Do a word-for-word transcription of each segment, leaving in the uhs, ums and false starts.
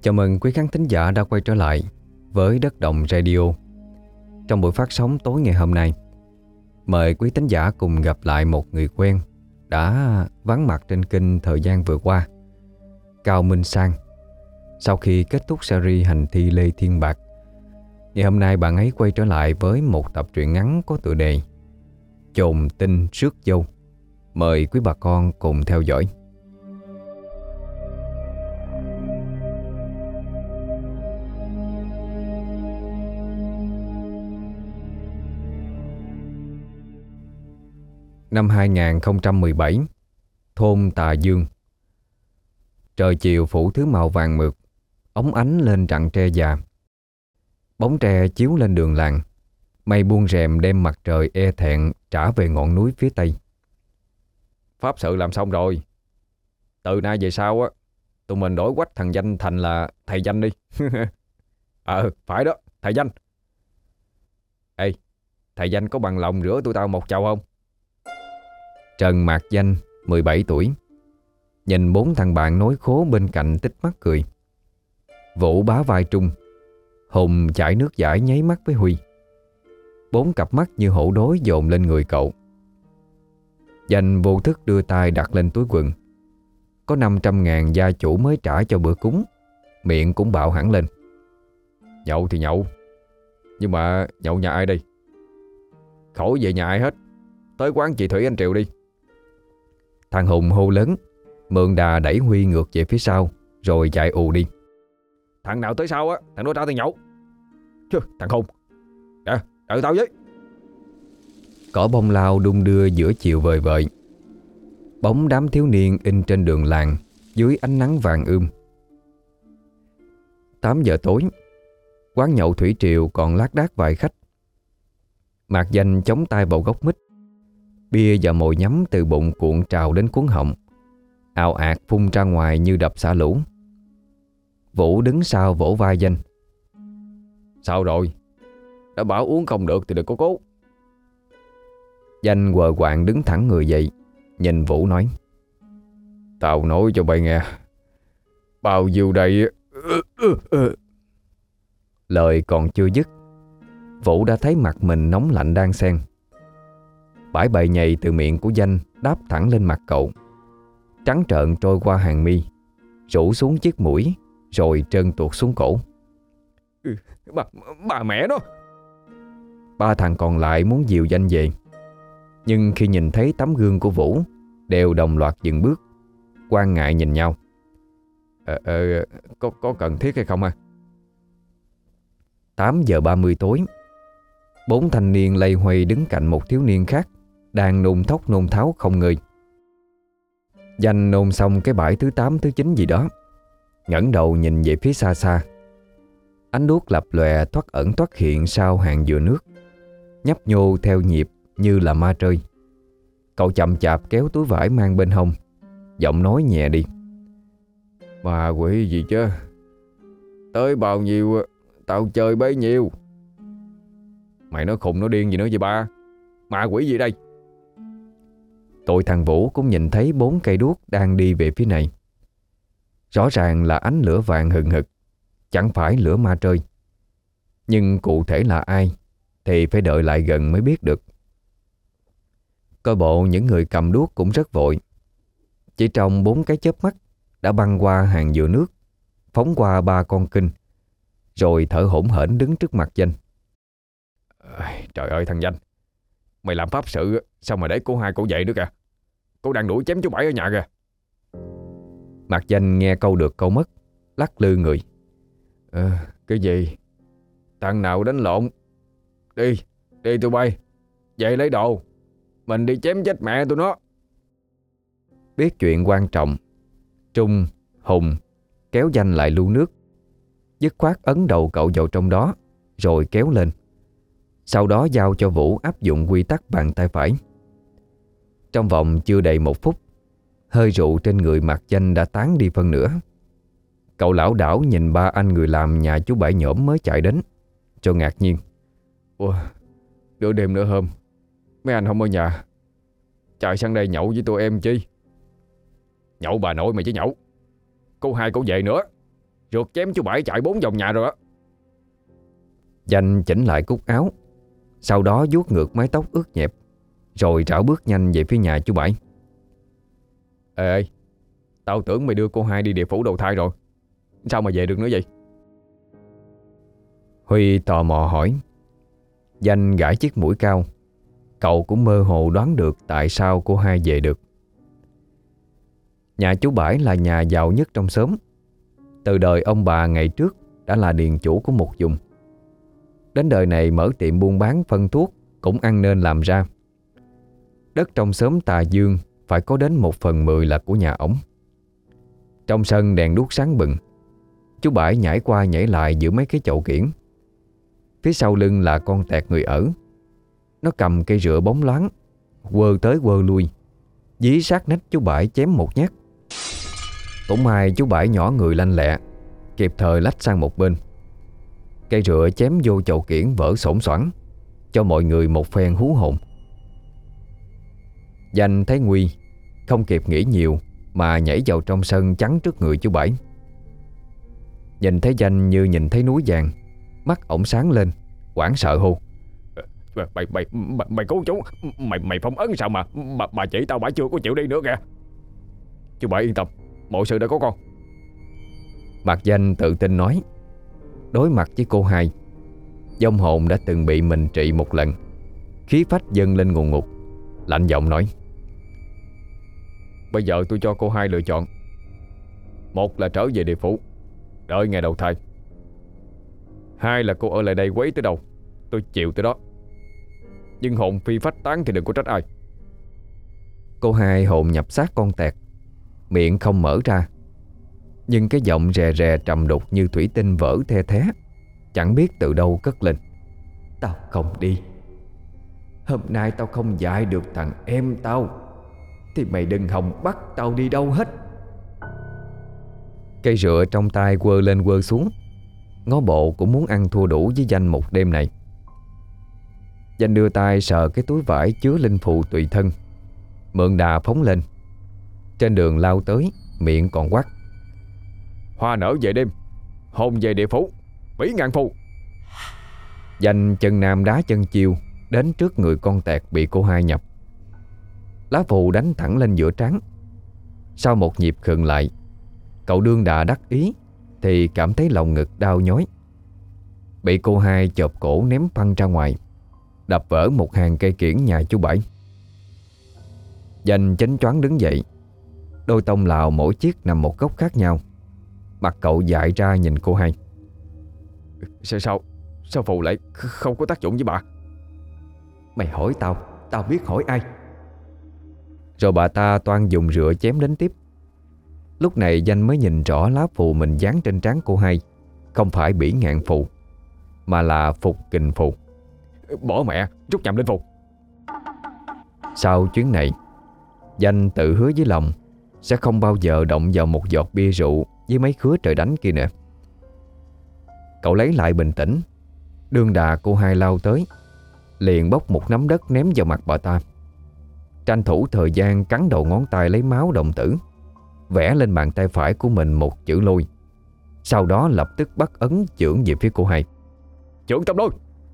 Chào mừng quý khán thính giả đã quay trở lại với Đất Đồng Radio. Trong buổi phát sóng tối ngày hôm nay, mời quý thính giả cùng gặp lại một người quen đã vắng mặt trên kênh thời gian vừa qua, Cao Minh Sang. Sau khi kết thúc series Hành thi Lê Thiên Bạc, ngày hôm nay bạn ấy quay trở lại với một tập truyện ngắn có tựa đề Chồn tinh rước dâu. Mời quý bà con cùng theo dõi. Năm hai không một bảy, thôn Tà Dương. Trời chiều phủ thứ màu vàng mượt, óng ánh lên rặng tre già. Bóng tre chiếu lên đường làng, mây buông rèm đem mặt trời e thẹn trả về ngọn núi phía tây. Pháp sự làm xong rồi. Từ nay về sau á, tụi mình đổi quách thằng Danh thành là thầy Danh đi. Ờ, phải đó, thầy Danh. Ê, thầy Danh có bằng lòng rửa tụi tao một chầu không? Trần Mạc Danh, mười bảy tuổi, nhìn bốn thằng bạn nói khố bên cạnh tích mắt cười. Vũ bá vai Trung, Hùng chảy nước dãi nháy mắt với Huy. Bốn cặp mắt như hổ đối dồn lên người cậu. Danh vô thức đưa tay đặt lên túi quần. Có năm trăm ngàn gia chủ mới trả cho bữa cúng. Miệng cũng bạo hẳn lên. Nhậu thì nhậu, nhưng mà nhậu nhà ai đây? Khỏi về nhà ai hết, tới quán chị Thủy Anh Triều đi. Thằng Hùng hô lớn, mượn đà đẩy Huy ngược về phía sau, rồi chạy ù đi. Thằng nào tới sau á, thằng đó ra tiền nhậu. Chứ, thằng Hùng, kìa, đợi tao với. Cỏ bông lao đung đưa giữa chiều vời vợi. Bóng đám thiếu niên in trên đường làng dưới ánh nắng vàng ươm. Tám giờ tối, quán nhậu Thủy Triều còn lác đác vài khách. Mạc Danh chống tay vào gốc mít. Bia và mồi nhắm từ bụng cuộn trào đến cuốn họng, ào ạt phun ra ngoài như đập xả lũ. Vũ đứng sau vỗ vai Danh. Sao rồi? Đã bảo uống không được thì đừng có cố. Danh quờ quạng đứng thẳng người dậy, nhìn Vũ nói. Tao nói cho bay nghe, bao nhiêu đây. Lời còn chưa dứt, Vũ đã thấy mặt mình nóng lạnh đan xen. Bãi bậy nhầy từ miệng của Danh đáp thẳng lên mặt cậu, trắng trợn trôi qua hàng mi, rủ xuống chiếc mũi, rồi trơn tuột xuống cổ. Ừ, bà, bà mẹ đó. Ba thằng còn lại muốn dìu Danh về, nhưng khi nhìn thấy tấm gương của Vũ, đều đồng loạt dừng bước, quan ngại nhìn nhau. Ờ, ờ, có, có cần thiết hay không à? Tám giờ ba mươi tối, bốn thanh niên lây hoay đứng cạnh một thiếu niên khác đang nôn thốc nôn tháo không ngơi. Danh nôn xong cái bãi thứ tám thứ chín gì đó, ngẩng đầu nhìn về phía xa xa. Ánh đuốc lập lòe thoắt ẩn thoắt hiện sau hàng dừa nước, nhấp nhô theo nhịp như là ma trơi. Cậu chậm chạp kéo túi vải mang bên hông, giọng nói nhẹ đi. Ma quỷ gì chứ, tới bao nhiêu tao chơi bấy nhiêu. Mày nói khùng nói điên gì nữa vậy ba? Ma quỷ gì đây? Tụi thằng Vũ cũng nhìn thấy bốn cây đuốc đang đi về phía này. Rõ ràng là ánh lửa vàng hừng hực, chẳng phải lửa ma trơi. Nhưng cụ thể là ai thì phải đợi lại gần mới biết được. Coi bộ những người cầm đuốc cũng rất vội. Chỉ trong bốn cái chớp mắt đã băng qua hàng dừa nước, phóng qua ba con kinh, rồi thở hổn hển đứng trước mặt Danh. Trời ơi thằng Danh, mày làm pháp sự sao mà để cô hai cô dậy nữa kìa. Cô đang đuổi chém chú Bảy ở nhà kìa. Mạc Danh nghe câu được câu mất, lắc lư người. Ờ, cái gì? Thằng nào đánh lộn? Đi, đi tụi bay, dậy lấy đồ, mình đi chém chết mẹ tụi nó. Biết chuyện quan trọng, Trung, Hùng kéo Danh lại lu nước, dứt khoát ấn đầu cậu vào trong đó, rồi kéo lên. Sau đó giao cho Vũ áp dụng quy tắc bàn tay phải. Trong vòng chưa đầy một phút, hơi rượu trên người Mạc Danh đã tán đi phân nửa. Cậu lảo đảo nhìn ba anh người làm nhà chú Bảy nhổm mới chạy đến, cho ngạc nhiên. Ủa, nửa đêm nửa hôm, mấy anh không ở nhà, chạy sang đây nhậu với tụi em chi? Nhậu bà nội mày chứ nhậu. Cô hai cô về nữa, rượt chém chú Bảy chạy bốn vòng nhà rồi á. Danh chỉnh lại cúc áo, sau đó vuốt ngược mái tóc ướt nhẹp, rồi rảo bước nhanh về phía nhà chú Bảy. Ê, ê, tao tưởng mày đưa cô hai đi địa phủ đầu thai rồi, sao mà về được nữa vậy? Huy tò mò hỏi. Danh gãi chiếc mũi cao. Cậu cũng mơ hồ đoán được tại sao cô hai về được. Nhà chú Bảy là nhà giàu nhất trong xóm. Từ đời ông bà ngày trước đã là điền chủ của một vùng. Đến đời này mở tiệm buôn bán phân thuốc cũng ăn nên làm ra. Đất trong xóm Tà Dương phải có đến một phần mười là của nhà ổng. Trong sân đèn đuốc sáng bừng. Chú Bảy nhảy qua nhảy lại giữa mấy cái chậu kiển. Phía sau lưng là con tẹt người ở. Nó cầm cây rựa bóng loáng, quơ tới quơ lui, dí sát nách chú Bảy chém một nhát. Cũng may chú Bảy nhỏ người lanh lẹ, kịp thời lách sang một bên. Cây rựa chém vô chậu kiển vỡ xổn xoảng, cho mọi người một phen hú hồn. Danh thấy nguy, không kịp nghĩ nhiều mà nhảy vào trong sân chắn trước người chú Bảy. Nhìn thấy Danh như nhìn thấy núi vàng, mắt ổng sáng lên, hoảng sợ hô: Mày mày mày mày, mày cứu chú, mày mày phong ấn sao mà mà, mà chỉ tao bả chưa có chịu đi nữa kìa. Chú Bảy yên tâm, mọi sự đã có con. Mặt Danh tự tin nói. Đối mặt với cô hai, vong hồn đã từng bị mình trị một lần, khí phách dâng lên ngùn ngụt, lạnh giọng nói: Bây giờ tôi cho cô hai lựa chọn. Một là trở về địa phủ, đợi ngày đầu thai. Hai là cô ở lại đây quấy tới đâu tôi chịu tới đó. Nhưng hồn phi phách tán thì đừng có trách ai. Cô hai hồn nhập xác con tẹt, miệng không mở ra, nhưng cái giọng rè rè trầm đục như thủy tinh vỡ the thé, chẳng biết từ đâu cất lên: Tao không đi. Hôm nay tao không dạy được thằng em tao, thì mày đừng hòng bắt tao đi đâu hết. Cây rựa trong tay quơ lên quơ xuống, ngó bộ cũng muốn ăn thua đủ với Danh một đêm này. Danh đưa tay sờ cái túi vải chứa linh phù tùy thân, mượn đà phóng lên. Trên đường lao tới, miệng còn quát: Hoa nở về đêm, hồn về địa phủ, bỉ ngàn phù. Danh chân nam đá chân chiêu đến trước người con tẹt bị cô hai nhập. Lá phù đánh thẳng lên giữa trán. Sau một nhịp khựng lại, cậu đương đà đắc ý thì cảm thấy lòng ngực đau nhói. Bị cô hai chộp cổ ném phăng ra ngoài, đập vỡ một hàng cây kiển nhà chú Bảy. Danh chánh choáng đứng dậy, đôi tông lào mỗi chiếc nằm một góc khác nhau. Mặt cậu dại ra nhìn cô hai. Sao sao Sao phù lại không có tác dụng với bà? Mày hỏi tao, tao biết hỏi ai? Rồi bà ta toan dùng rựa chém đến tiếp. Lúc này Danh mới nhìn rõ lá phù mình dán trên trán cô hai không phải bỉ ngạn phù, mà là phục kình phù. Bỏ mẹ, rút nhầm linh phù. Sau chuyến này, Danh tự hứa với lòng sẽ không bao giờ động vào một giọt bia rượu với mấy khứa trời đánh kia nữa. Cậu lấy lại bình tĩnh, đương đà cô hai lao tới, liền bốc một nắm đất ném vào mặt bà ta. Tranh thủ thời gian cắn đầu ngón tay lấy máu đồng tử, vẽ lên bàn tay phải của mình một chữ lôi. Sau đó lập tức bắt ấn chưởng về phía cô hai. Chưởng tâm lôi.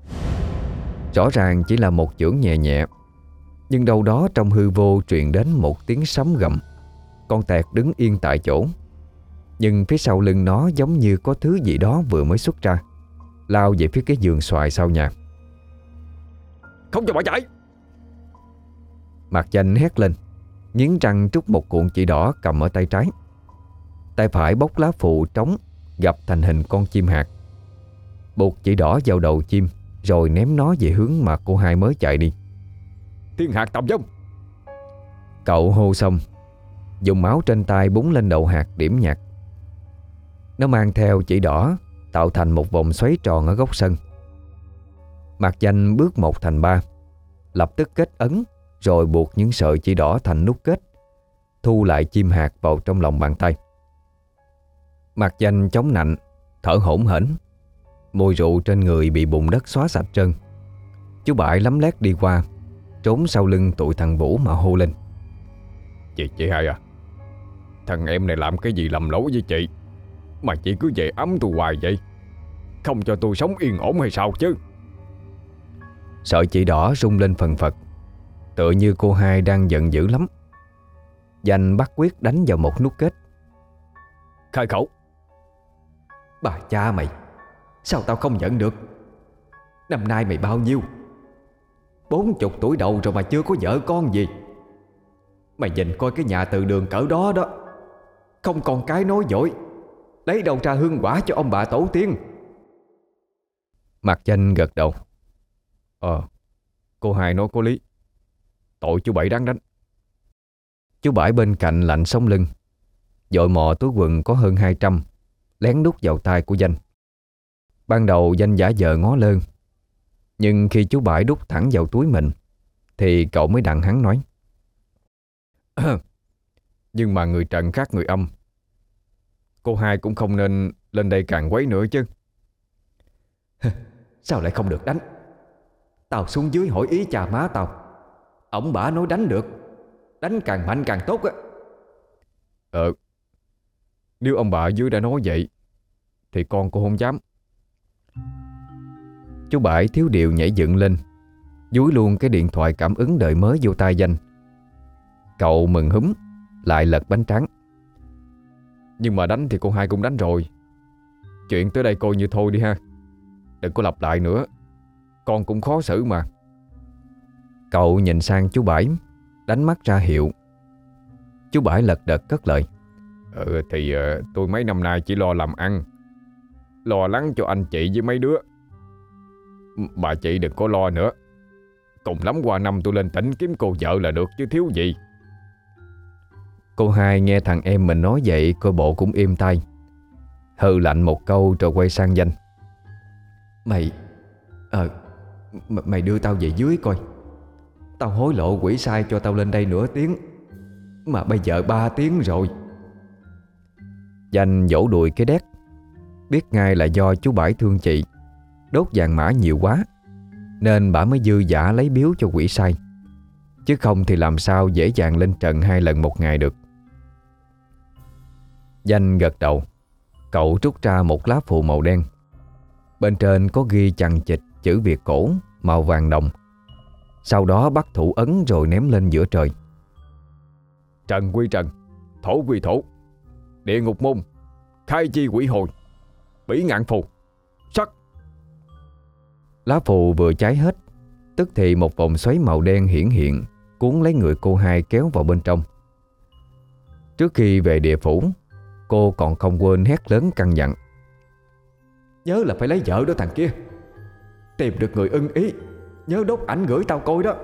Rõ ràng chỉ là một chưởng nhẹ nhẹ, nhưng đâu đó trong hư vô truyền đến một tiếng sấm gầm. Con tẹt đứng yên tại chỗ, nhưng phía sau lưng nó giống như có thứ gì đó vừa mới xuất ra, lao về phía cái giường xoài sau nhà. Không cho bỏ chạy! Mặt Danh hét lên, nghiến răng trút một cuộn chỉ đỏ cầm ở tay trái. Tay phải bốc lá phù trống gập thành hình con chim hạt, buộc chỉ đỏ vào đầu chim, rồi ném nó về hướng mà cô hai mới chạy đi. Thiên hạt tầm dông! Cậu hô xong, dùng máu trên tay búng lên đầu hạt điểm nhạc. Nó mang theo chỉ đỏ, tạo thành một vòng xoáy tròn ở góc sân. Mặt Danh bước một thành ba, lập tức kết ấn, rồi buộc những sợi chỉ đỏ thành nút kết, thu lại chim hạt vào trong lòng bàn tay. Mặt Danh chống nạnh, thở hổn hển. Mùi rượu trên người bị bùn đất xóa sạch trơn. Chú Bảy lấm lét đi qua, trốn sau lưng tụi thằng Vũ mà hô lên: Chị, chị hai à, thằng em này làm cái gì lầm lỗi với chị? Mà chị cứ về ấm tôi hoài vậy, không cho tôi sống yên ổn hay sao chứ? Sợi chỉ đỏ rung lên phần phật, tựa như cô hai đang giận dữ lắm. Danh bắt quyết đánh vào một nút kết. Khai khẩu. Bà cha mày, sao tao không nhận được? Năm nay mày bao nhiêu? Bốn chục tuổi đầu rồi mà chưa có vợ con gì. Mày nhìn coi cái nhà từ đường cỡ đó đó, không còn cái nói dối, lấy đâu ra hương quả cho ông bà tổ tiên. Mặt Danh gật đầu. Ờ, cô hai nói có lý. Tội chú Bảy đáng đánh. Chú Bảy bên cạnh lạnh sống lưng, dội mò túi quần có hơn hai trăm, lén đút vào tay của Danh. Ban đầu Danh giả vờ ngó lơ, nhưng khi chú Bảy đút thẳng vào túi mình thì cậu mới đặng hắn nói: Nhưng mà người trần khác người âm, cô hai cũng không nên lên đây càng quấy nữa chứ. Sao lại không được đánh? Tao xuống dưới hỏi ý cha má tao, ổng bả nói đánh được, đánh càng mạnh càng tốt á. Ờ, nếu ông bà dưới đã nói vậy thì con cô không dám. Chú Bảy thiếu điều nhảy dựng lên, dúi luôn cái điện thoại cảm ứng đời mới vô tay Danh. Cậu mừng húm lại lật bánh tráng. Nhưng mà đánh thì cô hai cũng đánh rồi, chuyện tới đây coi như thôi đi ha. Đừng có lặp lại nữa, con cũng khó xử mà. Cậu nhìn sang chú Bảy, đánh mắt ra hiệu. Chú Bảy lật đật cất lời: Ừ thì uh, tôi mấy năm nay chỉ lo làm ăn, lo lắng cho anh chị với mấy đứa. Bà chị đừng có lo nữa, cùng lắm qua năm tôi lên tỉnh kiếm cô vợ là được chứ thiếu gì. Cô hai nghe thằng em mình nói vậy coi bộ cũng im tai, hừ lạnh một câu rồi quay sang Danh: Mày Ờ m- Mày đưa tao về dưới coi. Tao hối lộ quỷ sai cho tao lên đây nửa tiếng, mà bây giờ ba tiếng rồi. Danh vỗ đùi cái đét, biết ngay là do chú Bảy thương chị, đốt vàng mã nhiều quá nên bả mới dư dả lấy biếu cho quỷ sai, chứ không thì làm sao dễ dàng lên trần hai lần một ngày được. Danh gật đầu. Cậu rút ra một lá phù màu đen, bên trên có ghi chằng chịt chữ Việt cổ màu vàng đồng. Sau đó bắt thủ ấn rồi ném lên giữa trời. Trần quy trần, thổ quy thổ, địa ngục môn, khai chi quỷ hồi, bỉ ngạn phù, sắc. Lá phù vừa cháy hết, tức thì một vòng xoáy màu đen hiển hiện, cuốn lấy người cô hai kéo vào bên trong. Trước khi về địa phủ, cô còn không quên hét lớn căn dặn: Nhớ là phải lấy vợ đó thằng kia. Tìm được người ưng ý, nhớ đốt ảnh gửi tao coi đó.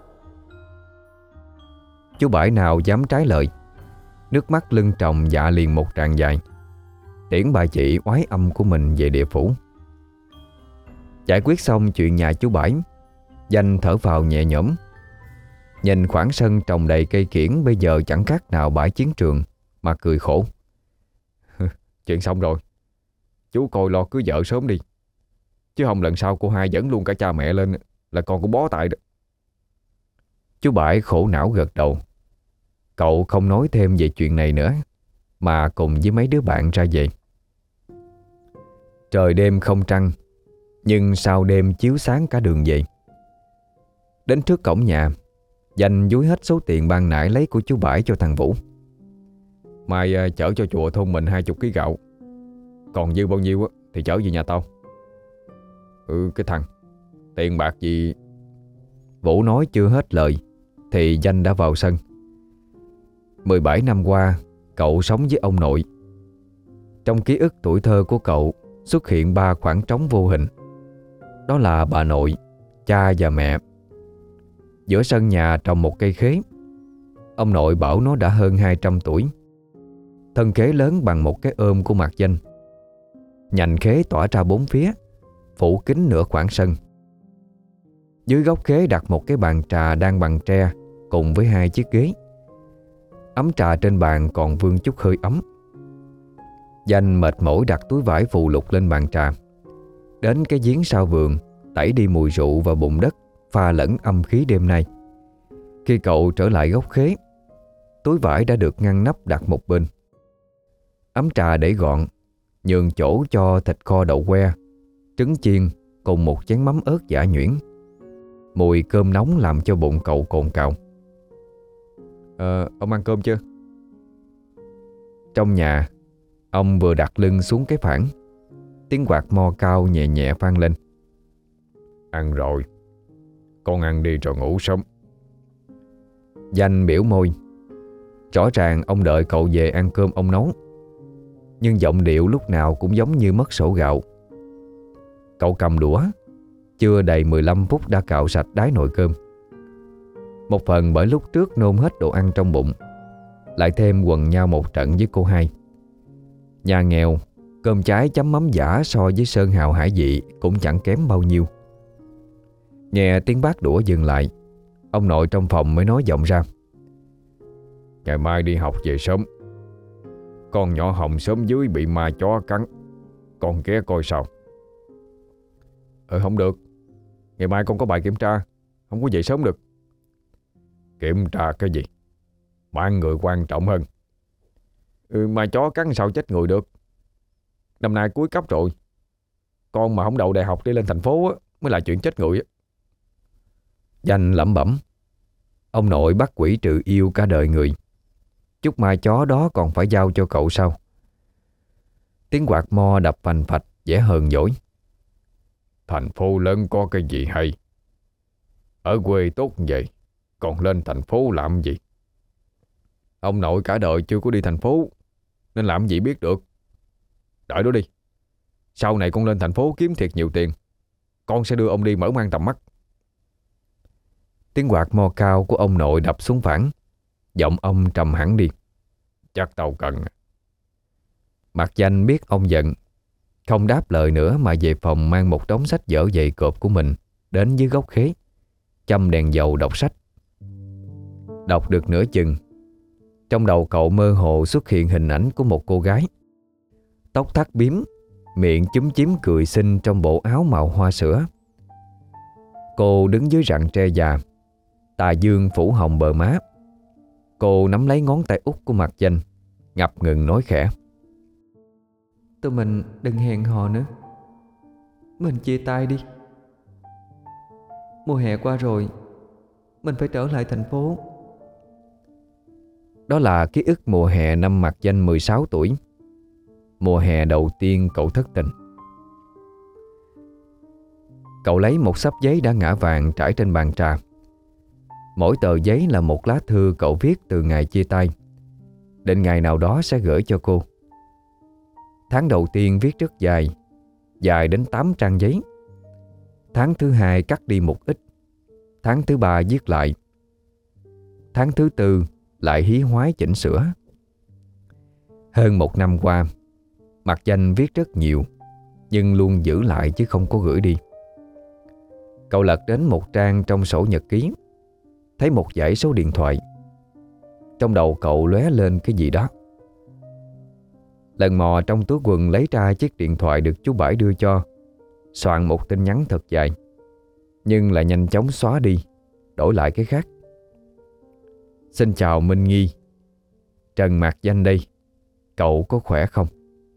Chú Bảy nào dám trái lời, nước mắt lưng tròng dạ liền một tràng dài, tiễn bà chị oái âm của mình về địa phủ. Giải quyết xong chuyện nhà chú Bảy, Danh thở phào nhẹ nhõm. Nhìn khoảng sân trồng đầy cây kiểng bây giờ chẳng khác nào bãi chiến trường, mà cười khổ. Chuyện xong rồi, chú coi lo cưới vợ sớm đi, chứ không lần sau cô hai dẫn luôn cả cha mẹ lên là con cũng bó tay đó. Chú Bảy khổ não gật đầu. Cậu không nói thêm về chuyện này nữa, mà cùng với mấy đứa bạn ra về. Trời đêm không trăng, nhưng sao đêm chiếu sáng cả đường về. Đến trước cổng nhà, Danh dúi hết số tiền ban nãy lấy của chú Bảy cho thằng Vũ. Mai uh, chở cho chùa thôn mình hai chục ký gạo, còn dư bao nhiêu á thì chở về nhà tao. Ừ cái thằng, tiền bạc gì? Vũ nói chưa hết lời thì Danh đã vào sân. mười bảy năm qua, cậu sống với ông nội. Trong ký ức tuổi thơ của cậu xuất hiện ba khoảng trống vô hình. Đó là bà nội, cha và mẹ. Giữa sân nhà trồng một cây khế. Ông nội bảo nó đã hơn hai trăm tuổi. Thân khế lớn bằng một cái ôm của mặt Danh. Nhành khế tỏa ra bốn phía, phủ kín nửa khoảng sân. Dưới góc khế đặt một cái bàn trà đang bằng tre cùng với hai chiếc ghế. Ấm trà trên bàn còn vương chút hơi ấm. Danh mệt mỏi đặt túi vải phù lục lên bàn trà, đến cái giếng sau vườn tẩy đi mùi rượu và bùn đất pha lẫn âm khí đêm nay. Khi cậu trở lại góc khế, túi vải đã được ngăn nắp đặt một bên. Ấm trà để gọn, nhường chỗ cho thịt kho đậu que, trứng chiên cùng một chén mắm ớt giã nhuyễn. Mùi cơm nóng làm cho bụng cậu cồn cào. Ờ, ông ăn cơm chưa? Trong nhà, ông vừa đặt lưng xuống cái phản, tiếng quạt mo cao nhẹ nhẹ vang lên. Ăn rồi. Con ăn đi rồi ngủ sớm. Danh biểu môi. Rõ ràng ông đợi cậu về ăn cơm ông nấu, nhưng giọng điệu lúc nào cũng giống như mất sổ gạo. Cậu cầm đũa, chưa đầy mười lăm phút đã cạo sạch đáy nồi cơm. Một phần bởi lúc trước nôn hết đồ ăn trong bụng, lại thêm quần nhau một trận với cô hai. Nhà nghèo, cơm cháy chấm mắm giả so với sơn hào hải vị cũng chẳng kém bao nhiêu. Nghe tiếng bát đũa dừng lại, ông nội trong phòng mới nói giọng ra. Ngày mai đi học về sớm. Con nhỏ Hồng sớm dưới bị ma chó cắn, con ghé coi sao. Ừ không được. Ngày mai con có bài kiểm tra, không có dậy sớm được. Kiểm tra cái gì? Mạng người quan trọng hơn. Ừ, ma chó cắn sao chết người được. Năm nay cuối cấp rồi, con mà không đậu đại học đi lên thành phố á, mới là chuyện chết người á. Danh lẩm bẩm. Ông nội bắt quỷ trừ yêu cả đời người, chút ma chó đó còn phải giao cho cậu sao? Tiếng quạt mo đập phành phạch vẻ hờn dỗi. Thành phố lớn có cái gì hay? Ở quê tốt vậy, còn lên thành phố làm gì? Ông nội cả đời chưa có đi thành phố, nên làm gì biết được. Đợi đó đi, sau này con lên thành phố kiếm thiệt nhiều tiền, con sẽ đưa ông đi mở mang tầm mắt. Tiếng quạt mo cao của ông nội đập xuống phản, giọng ông trầm hẳn đi. Chắc tao cần. Mặt Danh biết ông giận, không đáp lời nữa mà về phòng mang một đống sách vở dày cộp của mình đến dưới gốc khế, châm đèn dầu đọc sách. Đọc được nửa chừng, trong đầu cậu mơ hồ xuất hiện hình ảnh của một cô gái, tóc thắt bím, miệng chúm chím cười xinh trong bộ áo màu hoa sữa. Cô đứng dưới rặng tre già, tà dương phủ hồng bờ má. Cô nắm lấy ngón tay út của Mặt Danh, ngập ngừng nói khẽ. Tụi mình đừng hẹn hò nữa, mình chia tay đi. Mùa hè qua rồi, mình phải trở lại thành phố. Đó là ký ức mùa hè năm Mặt Danh mười sáu tuổi, mùa hè đầu tiên cậu thất tình. Cậu lấy một xấp giấy đã ngã vàng trải trên bàn trà. Mỗi tờ giấy là một lá thư cậu viết từ ngày chia tay, định ngày nào đó sẽ gửi cho cô. Tháng đầu tiên viết rất dài, dài đến tám trang giấy. Tháng thứ hai cắt đi một ít. Tháng thứ ba viết lại. Tháng thứ tư lại hí hoái chỉnh sửa. Hơn một năm qua, Mặt Danh viết rất nhiều, nhưng luôn giữ lại chứ không có gửi đi. Cậu lật đến một trang trong sổ nhật ký, thấy một dãy số điện thoại. Trong đầu cậu lóe lên cái gì đó. Lần mò trong túi quần lấy ra chiếc điện thoại được chú Bãi đưa cho, soạn một tin nhắn thật dài, nhưng lại nhanh chóng xóa đi, đổi lại cái khác. Xin chào Minh Nghi, Trần Mạc Danh đây, cậu có khỏe không?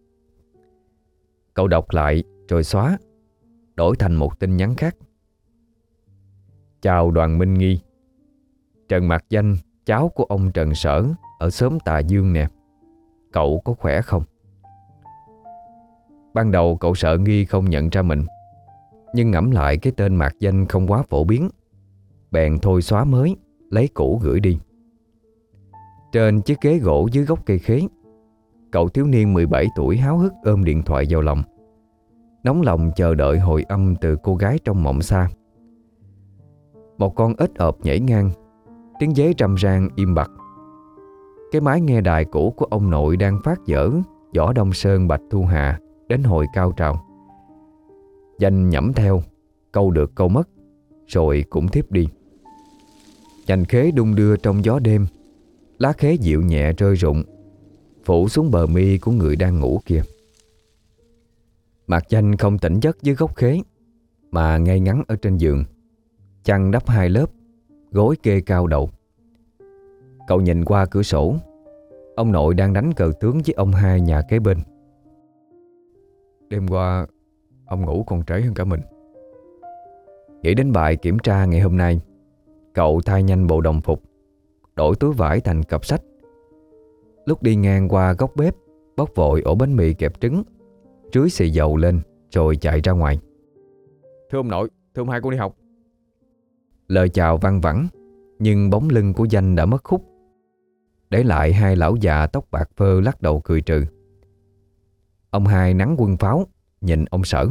Cậu đọc lại rồi xóa, đổi thành một tin nhắn khác. Chào Đoàn Minh Nghi, Trần Mạc Danh, cháu của ông Trần Sở ở xóm Tà Dương nè, cậu có khỏe không? Ban đầu cậu sợ Nghi không nhận ra mình, nhưng ngẫm lại cái tên Mạc Danh không quá phổ biến, bèn thôi xóa mới, lấy cũ gửi đi. Trên chiếc ghế gỗ dưới gốc cây khế, cậu thiếu niên mười bảy tuổi háo hức ôm điện thoại vào lòng, nóng lòng chờ đợi hồi âm từ cô gái trong mộng xa. Một con ếch ộp nhảy ngang, tiếng dế râm ran im bặt. Cái máy nghe đài cũ của ông nội đang phát dở Võ Đông Sơn Bạch Thu Hà đến hồi cao trào. Danh nhẩm theo, câu được câu mất, rồi cũng thiếp đi. Chành khế đung đưa trong gió đêm, lá khế dịu nhẹ rơi rụng, phủ xuống bờ mi của người đang ngủ kia. Mạc Danh không tỉnh giấc dưới gốc khế, mà ngay ngắn ở trên giường, chăn đắp hai lớp, gối kê cao đầu. Cậu nhìn qua cửa sổ, ông nội đang đánh cờ tướng với ông hai nhà kế bên. Đêm qua ông ngủ còn trễ hơn cả mình. Nghĩ đến bài kiểm tra ngày hôm nay, cậu thay nhanh bộ đồng phục, đổi túi vải thành cặp sách. Lúc đi ngang qua góc bếp, bóc vội ổ bánh mì kẹp trứng, rưới xì dầu lên rồi chạy ra ngoài. Thưa ông nội, thưa ông hai, con đi học. Lời chào văng vẳng, nhưng bóng lưng của Danh đã mất khúc, để lại hai lão già tóc bạc phơ lắc đầu cười trừ. Ông hai nắn quân pháo, nhìn ông Sở.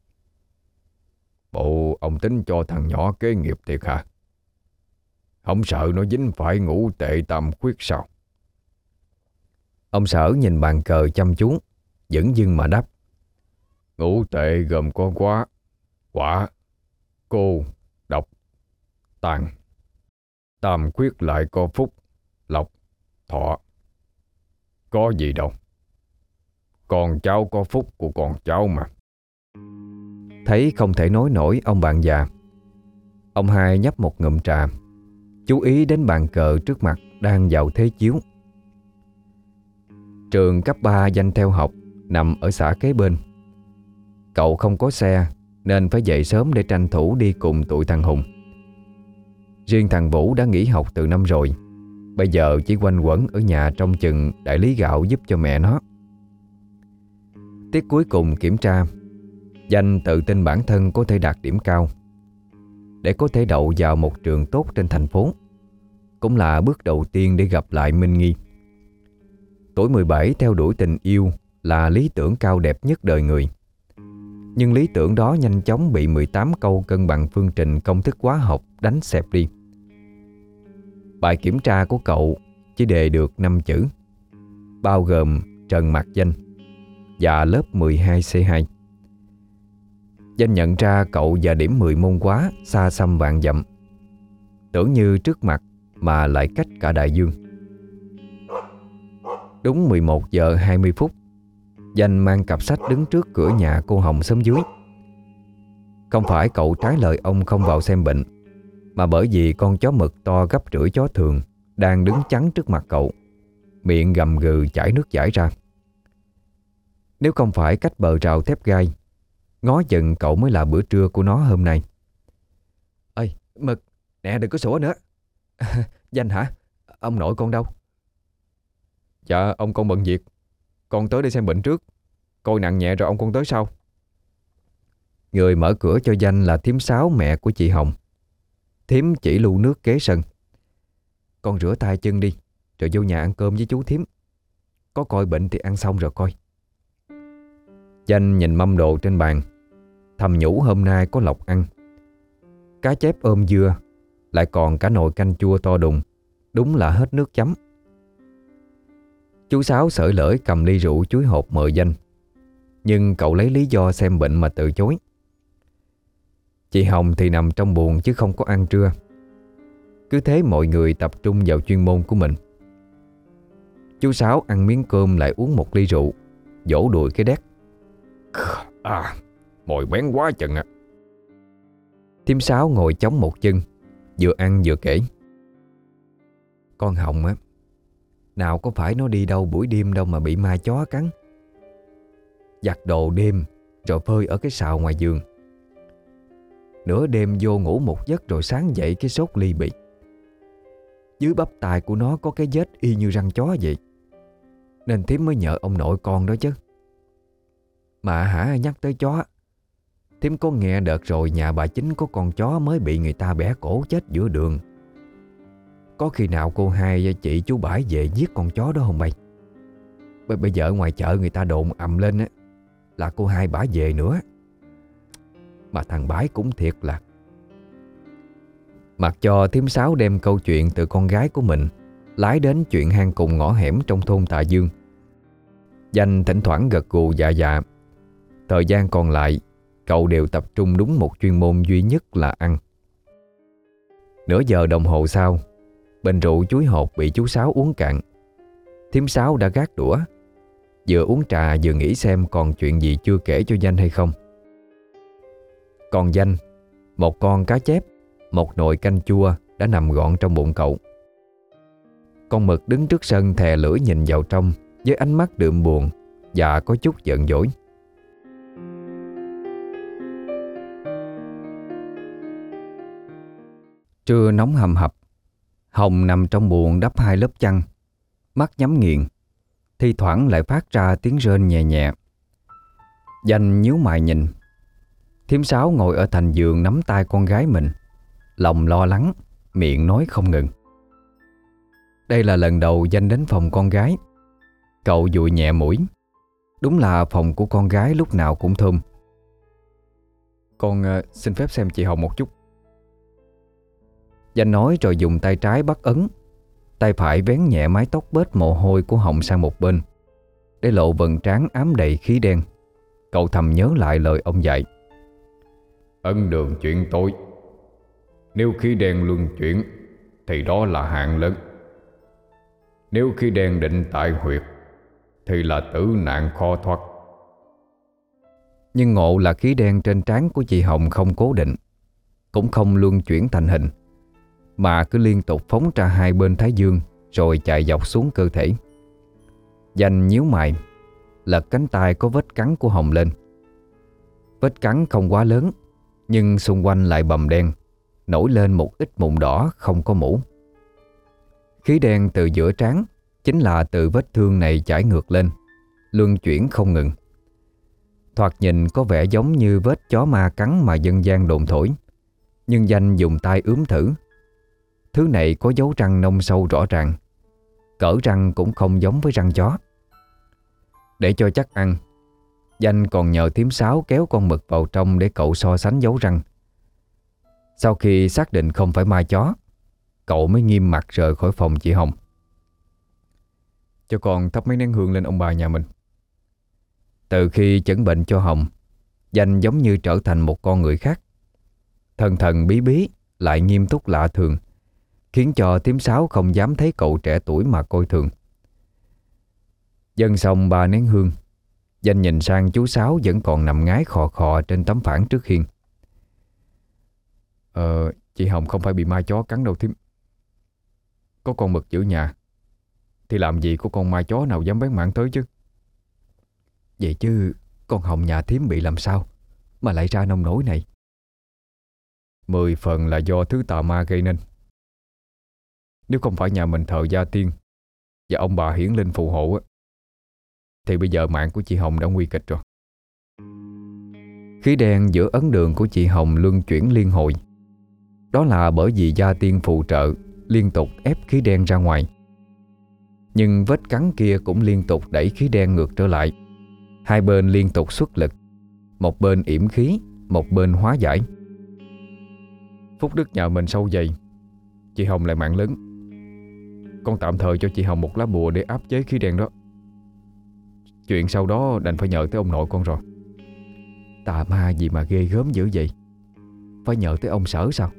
Bộ ông tính cho thằng nhỏ kế nghiệp thiệt hả? Không sợ nó dính phải ngũ tệ tam khuyết sao? Ông Sở nhìn bàn cờ chăm chú, dửng dưng mà đáp. Ngũ tệ gồm có quá, quả, cô, độc, tàn. Tam khuyết lại có phúc, lộc, thọ. Có gì đâu. Con cháu có phúc của con cháu mà. Thấy không thể nói nổi ông bạn già, ông hai nhấp một ngụm trà, chú ý đến bàn cờ trước mặt đang vào thế chiếu. Trường cấp ba Danh theo học nằm ở xã kế bên. Cậu không có xe nên phải dậy sớm để tranh thủ đi cùng tụi thằng Hùng. Riêng thằng Vũ đã nghỉ học từ năm rồi, bây giờ chỉ quanh quẩn ở nhà trông chừng đại lý gạo giúp cho mẹ nó. Tiết cuối cùng kiểm tra, Danh tự tin bản thân có thể đạt điểm cao để có thể đậu vào một trường tốt trên thành phố, cũng là bước đầu tiên để gặp lại Minh Nghi. Tuổi mười bảy theo đuổi tình yêu là lý tưởng cao đẹp nhất đời người. Nhưng lý tưởng đó nhanh chóng bị mười tám câu cân bằng phương trình công thức hóa học đánh xẹp đi. Bài kiểm tra của cậu chỉ đề được năm chữ, bao gồm Trần Mạc Danh và lớp mười hai C hai. Danh nhận ra cậu và điểm mười môn hóa xa xăm vạn dặm, tưởng như trước mặt mà lại cách cả đại dương. Đúng mười một giờ hai mươi phút, Danh mang cặp sách đứng trước cửa nhà cô Hồng xóm dưới. Không phải cậu trái lời ông không vào xem bệnh, mà bởi vì con chó mực to gấp rưỡi chó thường đang đứng chắn trước mặt cậu, miệng gầm gừ chảy nước dãi ra. Nếu không phải cách bờ rào thép gai, ngó chừng cậu mới là bữa trưa của nó hôm nay. Ê, Mực, nè đừng có sủa nữa. Danh hả? Ông nội con đâu? Dạ ông con bận việc, con tới đây xem bệnh trước, coi nặng nhẹ rồi ông con tới sau. Người mở cửa cho Danh là thím Sáu, mẹ của chị Hồng. Thím chỉ lu nước kế sân. Con rửa tay chân đi, rồi vô nhà ăn cơm với chú thím. Có coi bệnh thì ăn xong rồi coi. Danh nhìn mâm đồ trên bàn, thầm nhủ hôm nay có lộc ăn. Cá chép ôm dưa, lại còn cả nồi canh chua to đùng, đúng là hết nước chấm. Chú Sáu sởi lởi cầm ly rượu chuối hột mời Danh, nhưng cậu lấy lý do xem bệnh mà từ chối. Chị Hồng thì nằm trong buồng chứ không có ăn trưa. Cứ thế mọi người tập trung vào chuyên môn của mình. Chú Sáu ăn miếng cơm lại uống một ly rượu, vỗ đùi cái đét. À, mồi bén quá chừng ạ. Thím Sáu ngồi chống một chân, vừa ăn vừa kể. Con Hồng á, nào có phải nó đi đâu buổi đêm đâu mà bị ma chó cắn. Giặt đồ đêm rồi phơi ở cái sào ngoài giường. Nửa đêm vô ngủ một giấc rồi sáng dậy cái sốt ly bì. Dưới bắp tai của nó có cái vết y như răng chó vậy, nên thím mới nhờ ông nội con đó chứ. Mà hả, nhắc tới chó, thím có nghe đợt rồi nhà bà Chính có con chó mới bị người ta bẻ cổ chết giữa đường. Có khi nào cô hai chị chú Bãi về giết con chó đó không bay? B- Bây giờ ngoài chợ người ta đồn ầm lên á, là cô hai bả về nữa. Mà thằng Bãi cũng thiệt là. Mặc cho thím Sáu đem câu chuyện từ con gái của mình lái đến chuyện hang cùng ngõ hẻm trong thôn Tà Dương, Danh thỉnh thoảng gật gù dạ dạ. Thời gian còn lại cậu đều tập trung đúng một chuyên môn duy nhất là ăn. Nửa giờ đồng hồ sau, bình rượu chuối hột bị chú Sáu uống cạn. Thím Sáu đã gác đũa, vừa uống trà vừa nghĩ xem còn chuyện gì chưa kể cho Danh hay không. Còn Danh, một con cá chép, một nồi canh chua đã nằm gọn trong bụng cậu. Con Mực đứng trước sân thè lưỡi nhìn vào trong với ánh mắt đượm buồn và có chút giận dỗi. Trưa nóng hầm hập, Hồng nằm trong buồng đắp hai lớp chăn, mắt nhắm nghiền, thi thoảng lại phát ra tiếng rên nhẹ nhẹ. Danh nhíu mày nhìn. Thím Sáu ngồi ở thành giường nắm tay con gái mình, lòng lo lắng, miệng nói không ngừng. Đây là lần đầu Danh đến phòng con gái. Cậu dụi nhẹ mũi. Đúng là phòng của con gái lúc nào cũng thơm. Con uh, xin phép xem chị Hồng một chút. Danh nói rồi dùng tay trái bắt ấn, tay phải vén nhẹ mái tóc bết mồ hôi của Hồng sang một bên, để lộ vầng trán ám đầy khí đen. Cậu thầm nhớ lại lời ông dạy: ấn đường chuyển tối, nếu khí đen luân chuyển thì đó là hạn lớn. Nếu khí đen định tại huyệt thì là tử nạn khó thoát. Nhưng ngộ là khí đen trên trán của chị Hồng không cố định, cũng không luân chuyển thành hình, mà cứ liên tục phóng ra hai bên thái dương, rồi chạy dọc xuống cơ thể. Danh nhíu mày, lật cánh tay có vết cắn của Hồng lên. Vết cắn không quá lớn, nhưng xung quanh lại bầm đen, nổi lên một ít mụn đỏ không có mũ. Khí đen từ giữa trán chính là từ vết thương này chảy ngược lên, luân chuyển không ngừng. Thoạt nhìn có vẻ giống như vết chó ma cắn mà dân gian đồn thổi, nhưng Danh dùng tay ướm thử. Thứ này có dấu răng nông sâu rõ ràng, cỡ răng cũng không giống với răng chó. Để cho chắc ăn, Danh còn nhờ thím Sáu kéo con mực vào trong để cậu so sánh dấu răng. Sau khi xác định không phải ma chó, cậu mới nghiêm mặt rời khỏi phòng chị Hồng. Cho con thắp mấy nén hương lên ông bà nhà mình. Từ khi chẩn bệnh cho Hồng, Danh giống như trở thành một con người khác, thần thần bí bí lại nghiêm túc lạ thường, khiến cho thím Sáu không dám thấy cậu trẻ tuổi mà coi thường. Dâng xong ba nén hương, Danh nhìn sang chú Sáu vẫn còn nằm ngái khò khò trên tấm phản trước hiên. Ờ, chị Hồng không phải bị ma chó cắn đâu thím. Có con mực giữ nhà thì làm gì có con ma chó nào dám bén mảng tới chứ. Vậy chứ con Hồng nhà thím bị làm sao mà lại ra nông nỗi này? Mười phần là do thứ tà ma gây nên. Nếu không phải nhà mình thờ gia tiên và ông bà hiển linh phù hộ á, thì bây giờ mạng của chị Hồng đã nguy kịch rồi. Khí đen giữa ấn đường của chị Hồng luân chuyển liên hồi. Đó là bởi vì gia tiên phù trợ liên tục ép khí đen ra ngoài. Nhưng vết cắn kia cũng liên tục đẩy khí đen ngược trở lại. Hai bên liên tục xuất lực, một bên yểm khí, một bên hóa giải. Phúc đức nhà mình sâu dày, chị Hồng lại mạng lớn. Con tạm thời cho chị Hồng một lá bùa để áp chế khí đen đó. Chuyện sau đó đành phải nhờ tới ông nội con rồi. Tà ma gì mà ghê gớm dữ vậy? Phải nhờ tới ông Sở sao?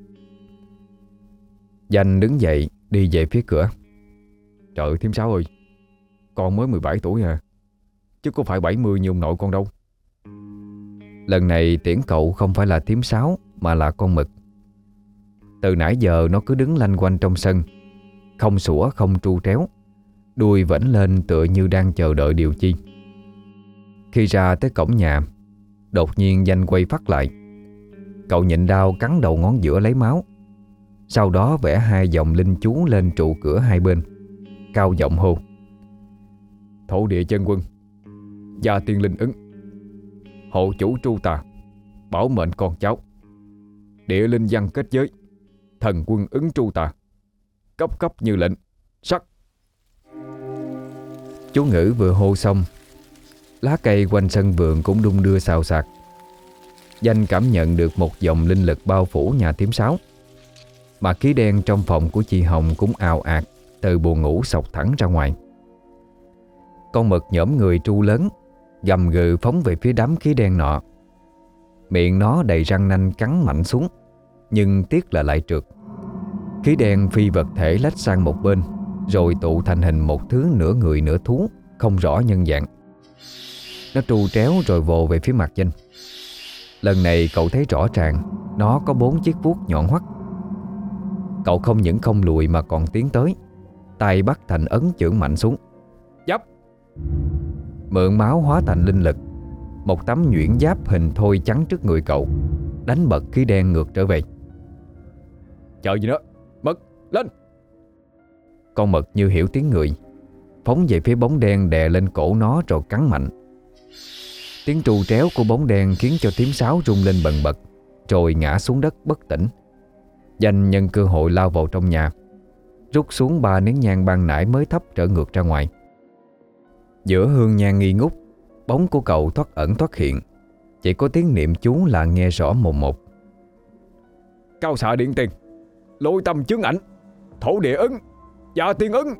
Danh đứng dậy đi về phía cửa. Trời thím Sáu ơi, con mới mười bảy tuổi à, chứ có phải bảy mươi như ông nội con đâu. Lần này tiễn cậu không phải là thím Sáu mà là con mực. Từ nãy giờ nó cứ đứng lanh quanh trong sân, không sủa không tru tréo, đuôi vểnh lên tựa như đang chờ đợi điều chi. Khi ra tới cổng nhà, đột nhiên Danh quay phát lại. Cậu nhịn đau cắn đầu ngón giữa lấy máu, sau đó vẽ hai dòng linh chú lên trụ cửa hai bên, cao giọng hô: Thổ địa chân quân, gia tiên linh ứng, hộ chủ tru tà, bảo mệnh con cháu, địa linh văn kết giới, thần quân ứng tru tà, cấp cấp như lệnh, sắc. Chú ngữ vừa hô xong, lá cây quanh sân vườn cũng đung đưa xào xạc. Danh cảm nhận được một dòng linh lực bao phủ nhà thím Sáu, mà khí đen trong phòng của chị Hồng cũng ào ạt từ buồng ngủ xộc thẳng ra ngoài. Con mực nhổm người tru lớn, gầm gừ phóng về phía đám khí đen nọ. Miệng nó đầy răng nanh cắn mạnh xuống, nhưng tiếc là lại trượt. Khí đen phi vật thể lách sang một bên, rồi tụ thành hình một thứ nửa người nửa thú, không rõ nhân dạng. Nó tru tréo rồi vồ về phía mặt Danh. Lần này cậu thấy rõ ràng nó có bốn chiếc vuốt nhọn hoắt. Cậu không những không lùi mà còn tiến tới, tay bắt thành ấn chưởng mạnh xuống. Giáp! Mượn máu hóa thành linh lực, một tấm nhuyễn giáp hình thoi chắn trước người cậu, đánh bật khí đen ngược trở về. Chờ gì nữa, Mực, lên. Con mực như hiểu tiếng người, phóng về phía bóng đen đè lên cổ nó rồi cắn mạnh. Tiếng tru tréo của bóng đen khiến cho thím Sáu rung lên bần bật, rồi ngã xuống đất bất tỉnh. Danh nhân cơ hội lao vào trong nhà, rút xuống ba nén nhang ban nãy mới thắp trở ngược ra ngoài. Giữa hương nhang nghi ngút, bóng của cậu thoát ẩn thoát hiện, chỉ có tiếng niệm chú là nghe rõ mồn một. Cao xạ điện tiền, lôi tâm chướng ảnh, thổ địa ứng, dạ tiên ứng.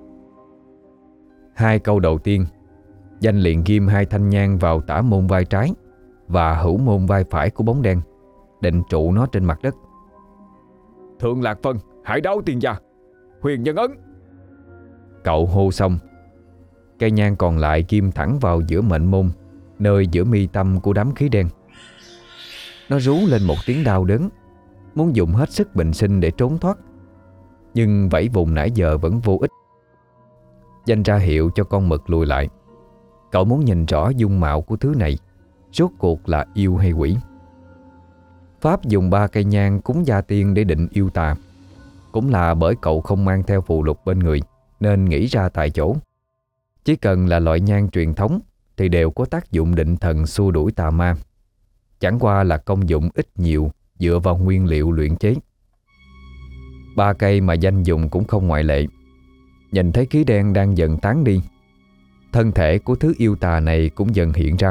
Hai câu đầu tiên, Danh liền ghim hai thanh nhang vào tả môn vai trái và hữu môn vai phải của bóng đen, định trụ nó trên mặt đất. Thượng lạc phân, hải đáo tiền gia, huyền nhân ấn. Cậu hô xong, cây nhang còn lại ghim thẳng vào giữa mệnh môn, nơi giữa mi tâm của đám khí đen. Nó rú lên một tiếng đau đớn, muốn dùng hết sức bình sinh để trốn thoát, nhưng vẫy vùng nãy giờ vẫn vô ích. Danh ra hiệu cho con mực lùi lại. Cậu muốn nhìn rõ dung mạo của thứ này rốt cuộc là yêu hay quỷ. Pháp dùng ba cây nhang cúng gia tiên để định yêu tà, cũng là bởi cậu không mang theo phù lục bên người nên nghĩ ra tại chỗ. Chỉ cần là loại nhang truyền thống thì đều có tác dụng định thần xua đuổi tà ma, chẳng qua là công dụng ít nhiều dựa vào nguyên liệu luyện chế. Ba cây mà Danh dùng cũng không ngoại lệ. Nhìn thấy khí đen đang dần tán đi, thân thể của thứ yêu tà này cũng dần hiện ra.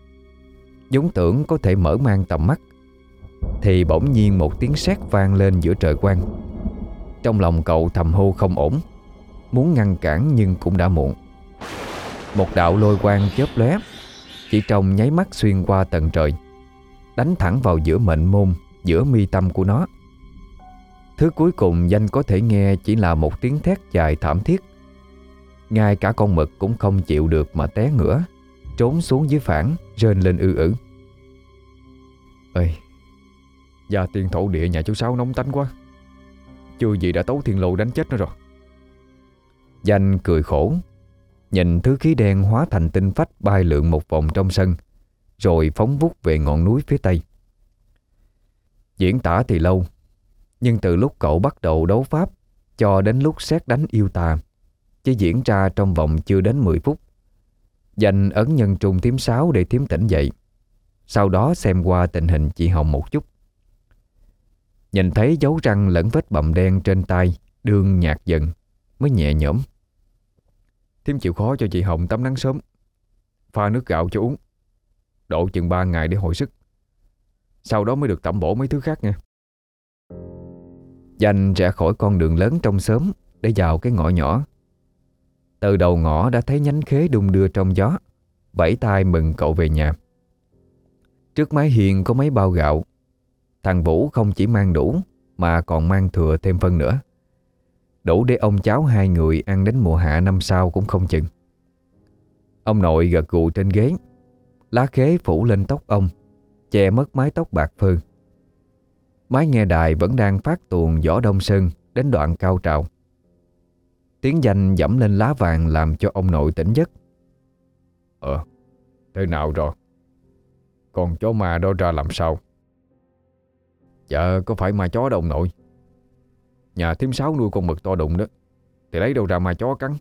Vốn tưởng có thể mở mang tầm mắt, thì bỗng nhiên một tiếng sét vang lên giữa trời quang. Trong lòng cậu thầm hô không ổn, muốn ngăn cản nhưng cũng đã muộn. Một đạo lôi quang chớp lóe, chỉ trong nháy mắt xuyên qua tầng trời, đánh thẳng vào giữa mệnh môn, giữa mi tâm của nó. Thứ cuối cùng Danh có thể nghe chỉ là một tiếng thét dài thảm thiết. Ngay cả con mực cũng không chịu được mà té ngửa, trốn xuống dưới phản, rên lên ư ử. Ê, gia tiên thổ địa nhà chú Sáu nóng tánh quá, chưa gì đã tấu thiên lộ đánh chết nó rồi. Danh cười khổ, nhìn thứ khí đen hóa thành tinh phách bay lượn một vòng trong sân, rồi phóng vút về ngọn núi phía tây. Diễn tả thì lâu, nhưng từ lúc cậu bắt đầu đấu pháp cho đến lúc sét đánh yêu tà chỉ diễn ra trong vòng chưa đến mười phút. Danh ấn nhân trung thím Sáu để thím tỉnh dậy, sau đó xem qua tình hình chị Hồng một chút. Nhìn thấy dấu răng lẫn vết bầm đen trên tay đương nhạt dần, mới nhẹ nhõm. Thím chịu khó cho chị Hồng tắm nắng sớm, pha nước gạo cho uống, độ chừng ba ngày để hồi sức, sau đó mới được tẩm bổ mấy thứ khác nha. Danh rẽ khỏi con đường lớn trong xóm để vào cái ngõ nhỏ. Từ đầu ngõ đã thấy nhánh khế đung đưa trong gió, vẫy tay mừng cậu về nhà. Trước mái hiên có mấy bao gạo. Thằng Vũ không chỉ mang đủ mà còn mang thừa thêm phân nữa, đủ để ông cháu hai người ăn đến mùa hạ năm sau cũng không chừng. Ông nội gật gù trên ghế, lá khế phủ lên tóc ông, che mất mái tóc bạc phơ. Máy nghe đài vẫn đang phát tuồng Võ Đông Sơn đến đoạn cao trào. Tiếng Danh dẫm lên lá vàng làm cho ông nội tỉnh giấc. Ờ, thế nào rồi? Con chó ma đó ra làm sao? Dạ, có phải ma chó đâu ông nội. Nhà thím Sáu nuôi con mực to đụng đó, thì lấy đâu ra ma chó cắn.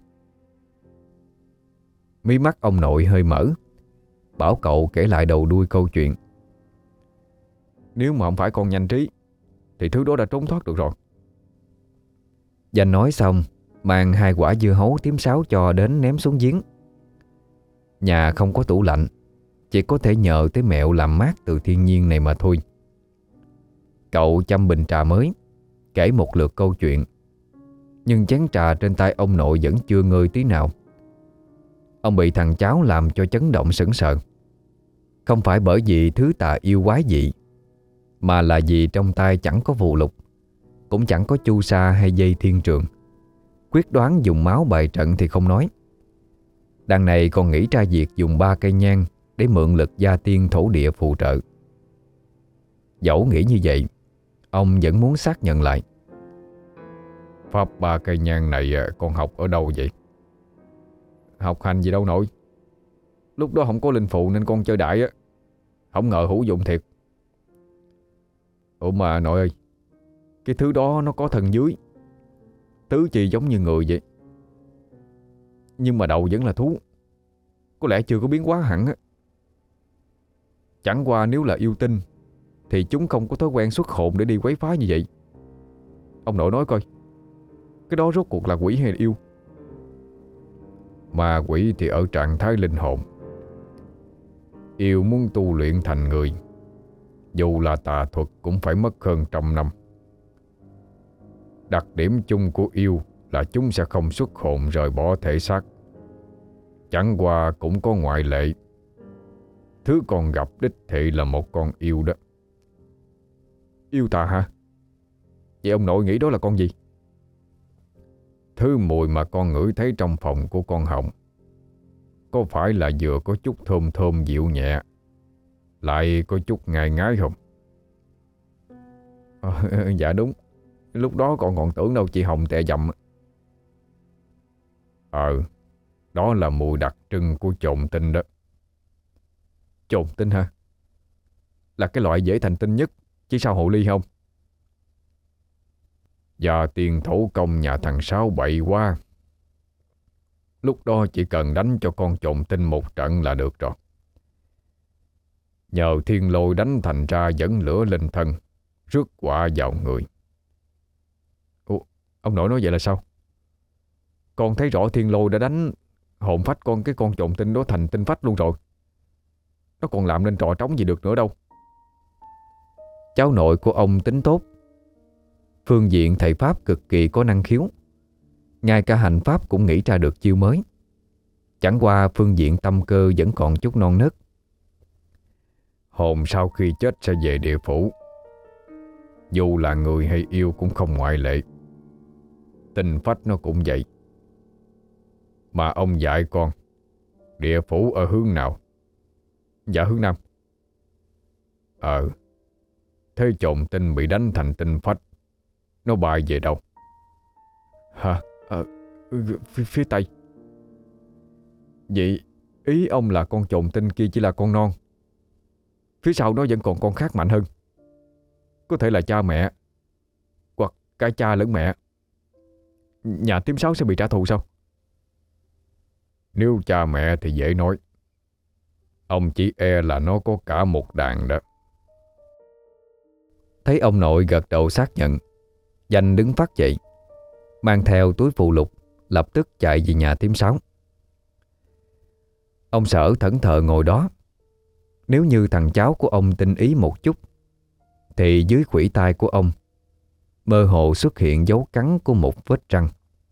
Mí mắt ông nội hơi mở, bảo cậu kể lại đầu đuôi câu chuyện. Nếu mà không phải con nhanh trí thì thứ đó đã trốn thoát được rồi. Danh nói xong, mang hai quả dưa hấu thím Sáu cho đến ném xuống giếng. Nhà không có tủ lạnh, chỉ có thể nhờ tới mẹo làm mát từ thiên nhiên này mà thôi. Cậu chăm bình trà mới, kể một lượt câu chuyện, nhưng chén trà trên tay ông nội vẫn chưa ngơi tí nào. Ông bị thằng cháu làm cho chấn động sững sờ. Không phải bởi vì thứ tà yêu quái dị, mà là vì trong tay chẳng có phù lục, cũng chẳng có chu sa hay dây thiên trường. Quyết đoán dùng máu bày trận thì không nói, đằng này còn nghĩ ra việc dùng ba cây nhang để mượn lực gia tiên thổ địa phù trợ. Dẫu nghĩ như vậy, ông vẫn muốn xác nhận lại. Pháp ba cây nhang này con học ở đâu vậy? Học hành gì đâu nội. Lúc đó không có linh phụ nên con chơi đại á, không ngờ hữu dụng thiệt. Ủa mà nội ơi, Cái thứ đó nó có thân dưới, tứ chi giống như người vậy, nhưng mà đầu vẫn là thú. Có lẽ chưa có biến hóa hẳn á. Chẳng qua nếu là yêu tinh thì chúng không có thói quen xuất hồn để đi quấy phá như vậy. Ông nội nói coi, cái đó rốt cuộc là quỷ hay là yêu? Ma quỷ thì ở trạng thái linh hồn. Yêu muốn tu luyện thành người, dù là tà thuật cũng phải mất hơn trăm năm. Đặc điểm chung của yêu là chúng sẽ không xuất hồn rời bỏ thể xác. Chẳng qua cũng có ngoại lệ. Thứ con gặp đích thị là một con yêu đó. Yêu tà hả? Vậy ông nội nghĩ đó là con gì? Thứ mùi mà con ngửi thấy trong phòng của con Hồng có phải là vừa có chút thơm thơm dịu nhẹ, lại có chút ngai ngái không? À, dạ đúng. Lúc đó con còn tưởng đâu chị Hồng tè dầm. Ờ, đó là mùi đặc trưng của chồn tinh đó. Chồn tinh hả? Là cái loại dễ thành tinh nhất, chứ sao hồ ly không? Và tiền thủ công nhà thằng Sáu bậy quá. Lúc đó chỉ cần đánh cho con chồn tinh một trận là được rồi. Nhờ thiên lôi đánh thành ra dẫn lửa lên thân, rước quả vào người. Ủa, ông nội nói vậy là sao? Con thấy rõ thiên lôi đã đánh hồn phách con cái con chồn tinh đó thành tinh phách luôn rồi. Nó còn làm nên trò trống gì được nữa đâu. Cháu nội của ông tính tốt, phương diện thầy pháp cực kỳ có năng khiếu. Ngay cả hành pháp cũng nghĩ ra được chiêu mới. Chẳng qua phương diện tâm cơ vẫn còn chút non nớt. Hồn sau khi chết sẽ về địa phủ. Dù là người hay yêu cũng không ngoại lệ. Tinh phách nó cũng vậy. Mà ông dạy con, địa phủ ở hướng nào? Dạ hướng nam. Ờ, thế chồn tinh bị đánh thành tinh phách, nó bay về đâu? Hả? Ờ, phía, phía tây. Vậy ý ông là con chồn tinh kia chỉ là con non, phía sau nó vẫn còn con khác mạnh hơn. Có thể là cha mẹ, hoặc cả cha lẫn mẹ. Nhà tím sáu sẽ bị trả thù sao? Nếu cha mẹ thì dễ nói. Ông chỉ e là nó có cả một đàn đó. Thấy ông nội gật đầu xác nhận, Danh đứng phát dậy, mang theo túi phụ lục, lập tức chạy về nhà tím sáu. Ông Sở thẫn thờ ngồi đó. Nếu như thằng cháu của ông tinh ý một chút, thì dưới khuỷu tay của ông mơ hồ xuất hiện dấu cắn của một vết răng.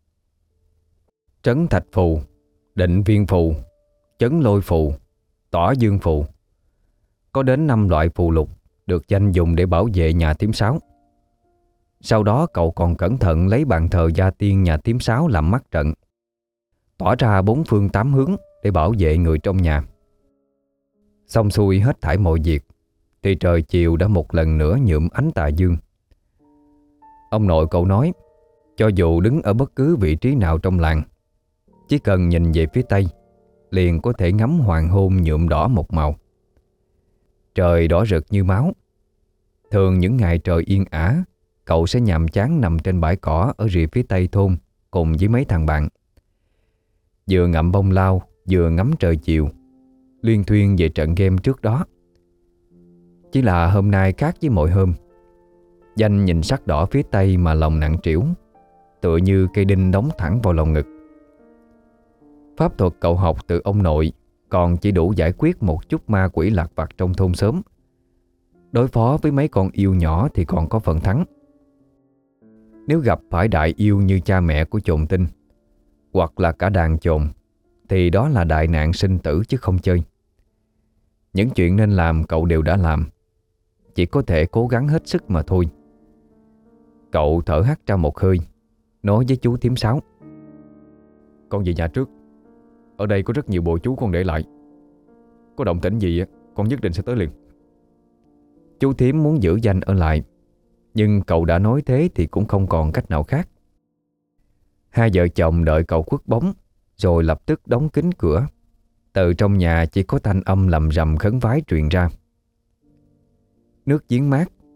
Trấn thạch phù, định viên phù, chấn lôi phù, tỏa dương phù. Có đến năm loại phù lục được Danh dùng để bảo vệ nhà tím sáu. Sau đó cậu còn cẩn thận lấy bàn thờ gia tiên nhà tím sáu làm mắt trận, tỏa ra bốn phương tám hướng để bảo vệ người trong nhà. Xong xuôi hết thảy mọi việc, thì trời chiều đã một lần nữa nhuộm ánh tà dương. Ông nội cậu nói, cho dù đứng ở bất cứ vị trí nào trong làng, chỉ cần nhìn về phía tây, liền có thể ngắm hoàng hôn nhuộm đỏ một màu. Trời đỏ rực như máu. Thường những ngày trời yên ả, cậu sẽ nhàm chán nằm trên bãi cỏ ở rìa phía tây thôn cùng với mấy thằng bạn. Vừa ngậm bông lau, vừa ngắm trời chiều, luyên thuyên về trận game trước đó. Chỉ là hôm nay khác với mọi hôm. Danh nhìn sắc đỏ phía tây mà lòng nặng trĩu, tựa như cây đinh đóng thẳng vào lòng ngực. Pháp thuật cậu học từ ông nội còn chỉ đủ giải quyết một chút ma quỷ lạc vặt trong thôn xóm. Đối phó với mấy con yêu nhỏ thì còn có phần thắng. Nếu gặp phải đại yêu như cha mẹ của chồn tinh, hoặc là cả đàn chồn, thì đó là đại nạn sinh tử chứ không chơi. Những chuyện nên làm cậu đều đã làm, chỉ có thể cố gắng hết sức mà thôi. Cậu thở hắt ra một hơi, nói với chú thím Sáu: Con về nhà trước, ở đây có rất nhiều bộ chú con để lại. Có động tĩnh gì con nhất định sẽ tới liền. Chú thím muốn giữ Danh ở lại, nhưng cậu đã nói thế thì cũng không còn cách nào khác. Hai vợ chồng đợi cậu khuất bóng, rồi lập tức đóng kín cửa. Từ trong nhà chỉ có thanh âm lầm rầm khấn vái truyền ra. Nước giếng mát,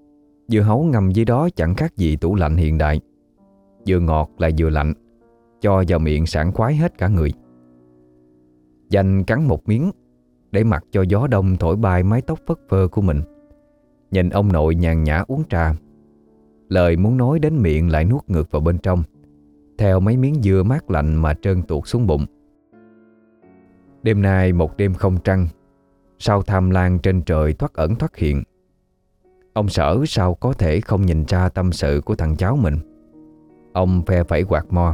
Dưa hấu ngâm dưới đó chẳng khác gì tủ lạnh hiện đại, vừa ngọt lại vừa lạnh, cho vào miệng sảng khoái hết cả người. Danh cắn một miếng để mặc cho gió đông thổi bay mái tóc phất phơ của mình, nhìn ông nội nhàn nhã uống trà. Lời muốn nói đến miệng lại nuốt ngược vào bên trong, theo mấy miếng dưa mát lạnh mà trơn tuột xuống bụng. Đêm nay một đêm không trăng, sao tham lam trên trời thoát ẩn thoát hiện. Ông Sở sao có thể không nhìn ra tâm sự của thằng cháu mình. Ông phe phẩy quạt mo.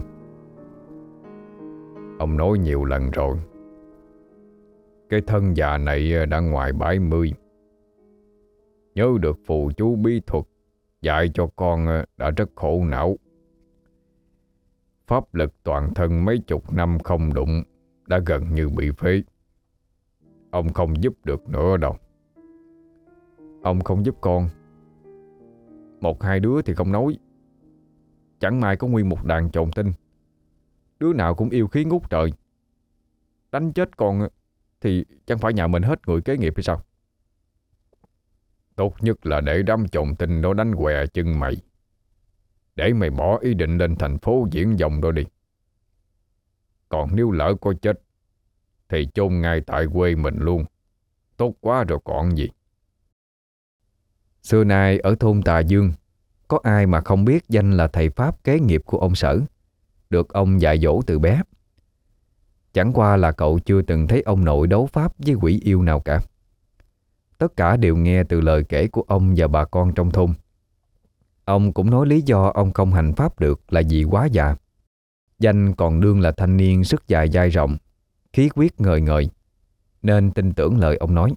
Ông nói nhiều lần rồi, cái thân già này đã ngoài bảy mươi. Nhớ được phù chú bí thuật dạy cho con đã rất khổ não. Pháp lực toàn thân mấy chục năm không đụng đã gần như bị phế. Ông không giúp được nữa đâu. Ông không giúp con, một hai đứa thì không nói, chẳng may có nguyên một đàn chồn tinh, đứa nào cũng yêu khí ngút trời. Đánh chết con thì chẳng phải nhà mình hết người kế nghiệp hay sao? Tốt nhất là để đám chồn tinh đó đánh què chân mày, để mày bỏ ý định lên thành phố diễn vòng đó đi. Còn nếu lỡ có chết thì chôn ngay tại quê mình luôn, tốt quá rồi còn gì. Xưa nay ở thôn Tà Dương, có ai mà không biết Danh là thầy Pháp kế nghiệp của ông Sở, được ông dạy dỗ từ bé. Chẳng qua là cậu chưa từng thấy ông nội đấu pháp với quỷ yêu nào cả. Tất cả đều nghe từ lời kể của ông và bà con trong thôn. Ông cũng nói lý do ông không hành pháp được là vì quá già. Danh còn đương là thanh niên sức dài dai rộng, khí huyết ngời ngời, nên tin tưởng lời ông nói.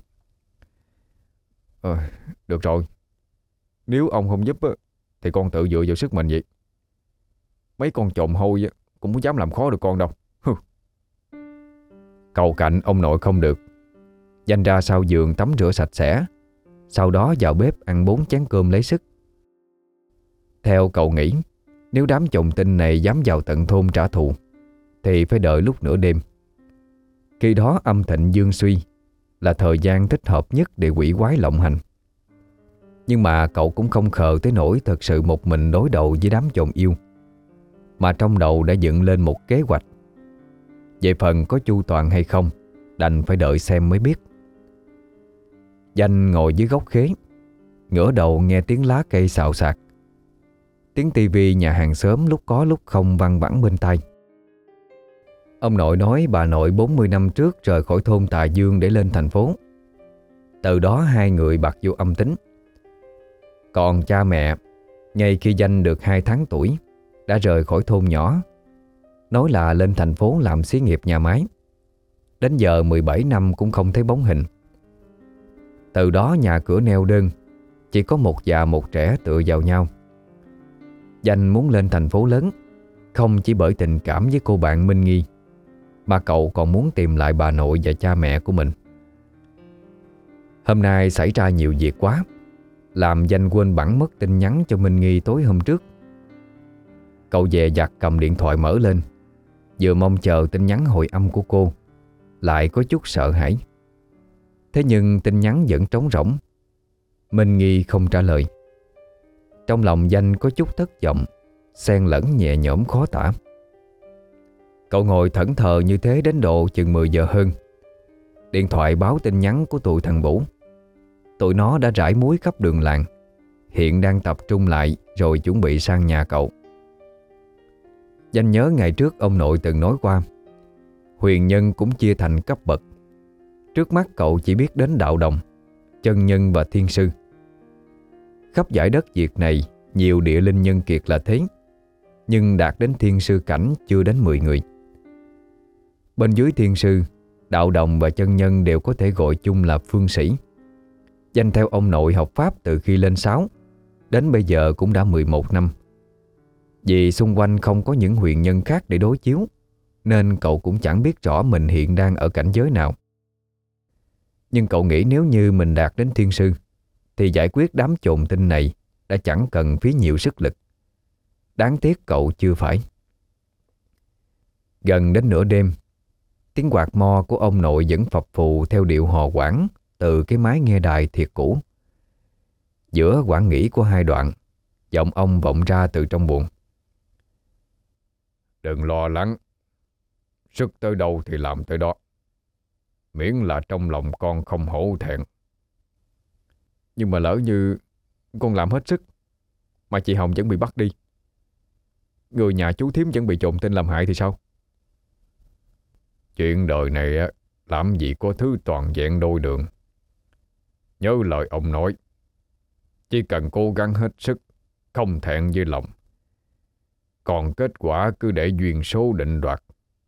Ờ, được rồi, nếu ông không giúp thì con tự dựa vào sức mình vậy. Mấy con trộm hôi cũng không dám làm khó được con đâu. Cầu cạnh ông nội không được, Danh ra sau giường tắm rửa sạch sẽ, sau đó vào bếp ăn bốn chén cơm lấy sức. Theo cậu nghĩ, nếu đám chồng tinh này dám vào tận thôn trả thù thì phải đợi lúc nửa đêm. Khi đó âm thịnh dương suy, là thời gian thích hợp nhất để quỷ quái lộng hành. Nhưng mà cậu cũng không khờ tới nỗi thật sự một mình đối đầu với đám chồng yêu, mà trong đầu đã dựng lên một kế hoạch. Về phần có chu toàn hay không, đành phải đợi xem mới biết. Danh ngồi dưới gốc khế, ngửa đầu nghe tiếng lá cây xào xạc. Tiếng tivi nhà hàng xóm lúc có lúc không văng vẳng bên tai. Ông nội nói bà nội bốn mươi năm trước rời khỏi thôn Tà Dương để lên thành phố. Từ đó hai người bạc vô âm tính. Còn cha mẹ, ngay khi Danh được hai tháng tuổi, đã rời khỏi thôn nhỏ, nói là lên thành phố làm xí nghiệp nhà máy. Đến giờ mười bảy năm cũng không thấy bóng hình. Từ đó nhà cửa neo đơn, chỉ có một già một trẻ tựa vào nhau. Danh muốn lên thành phố lớn, không chỉ bởi tình cảm với cô bạn Minh Nghi, mà cậu còn muốn tìm lại bà nội và cha mẹ của mình. Hôm nay xảy ra nhiều việc quá, làm Danh quên bẵng mất tin nhắn cho Minh Nghi tối hôm trước. Cậu dè dặt cầm điện thoại mở lên, vừa mong chờ tin nhắn hồi âm của cô, lại có chút sợ hãi. Thế nhưng tin nhắn vẫn trống rỗng. Minh Nghi không trả lời. Trong lòng Danh có chút thất vọng, xen lẫn nhẹ nhõm khó tả. Cậu ngồi thẫn thờ như thế đến độ chừng mười giờ hơn. Điện thoại báo tin nhắn của tụi thằng Vũ. Tụi nó đã rải muối khắp đường làng, hiện đang tập trung lại rồi chuẩn bị sang nhà cậu. Danh nhớ ngày trước ông nội từng nói qua, huyền nhân cũng chia thành cấp bậc. Trước mắt cậu chỉ biết đến đạo đồng, chân nhân và thiên sư. Khắp dải đất Việt này nhiều địa linh nhân kiệt là thế, nhưng đạt đến thiên sư cảnh chưa đến mười người. Bên dưới thiên sư, đạo đồng và chân nhân đều có thể gọi chung là phương sĩ. Danh theo ông nội học pháp từ khi lên sáu, đến bây giờ cũng đã mười một năm. Vì xung quanh không có những huyền nhân khác để đối chiếu, nên cậu cũng chẳng biết rõ mình hiện đang ở cảnh giới nào. Nhưng cậu nghĩ nếu như mình đạt đến thiên sư, thì giải quyết đám chồn tinh này đã chẳng cần phí nhiều sức lực. Đáng tiếc cậu chưa phải. Gần đến nửa đêm, tiếng quạt mo của ông nội vẫn phập phù theo điệu hò quảng từ cái mái nghe đài thiệt cũ. Giữa quãng nghỉ của hai đoạn, giọng ông vọng ra từ trong buồng. Đừng lo lắng. Sức tới đâu thì làm tới đó. Miễn là trong lòng con không hổ thẹn. Nhưng mà lỡ như con làm hết sức mà chị Hồng vẫn bị bắt đi, người nhà chú thím vẫn bị trộn tên làm hại thì sao? Chuyện đời này á, làm gì có thứ toàn vẹn đôi đường. Nhớ lời ông nói, chỉ cần cố gắng hết sức, không thẹn với lòng, còn kết quả cứ để duyên số định đoạt.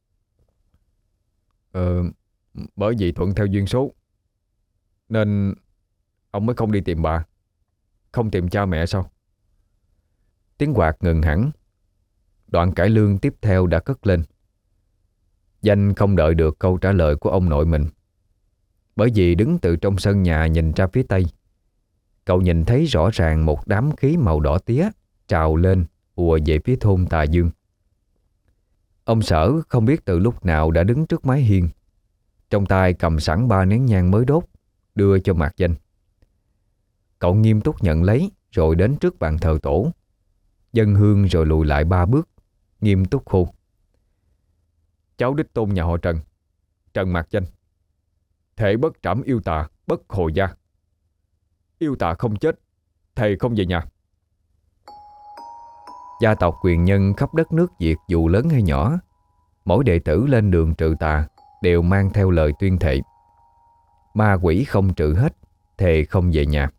Ờ, bởi vì thuận theo duyên số nên ông mới không đi tìm bà, không tìm cha mẹ sao? Tiếng quạt ngừng hẳn. Đoạn cải lương tiếp theo đã cất lên. Danh không đợi được câu trả lời của ông nội mình, bởi vì đứng từ trong sân nhà nhìn ra phía tây, cậu nhìn thấy rõ ràng một đám khí màu đỏ tía trào lên ùa về phía thôn Tà Dương. Ông Sở không biết từ lúc nào đã đứng trước mái hiên, trong tay cầm sẵn ba nén nhang mới đốt, đưa cho Mạc Danh. Cậu nghiêm túc nhận lấy rồi đến trước bàn thờ tổ, dâng hương rồi lùi lại ba bước, nghiêm túc hô: Cháu đích tôn nhà họ Trần, Trần Mạc Danh, thể bất trảm yêu tà, bất hồi gia. Yêu tà không chết, thề không về nhà. Gia tộc quyền nhân khắp đất nước Việt dù lớn hay nhỏ, mỗi đệ tử lên đường trừ tà đều mang theo lời tuyên thệ: ma quỷ không trừ hết, thề không về nhà.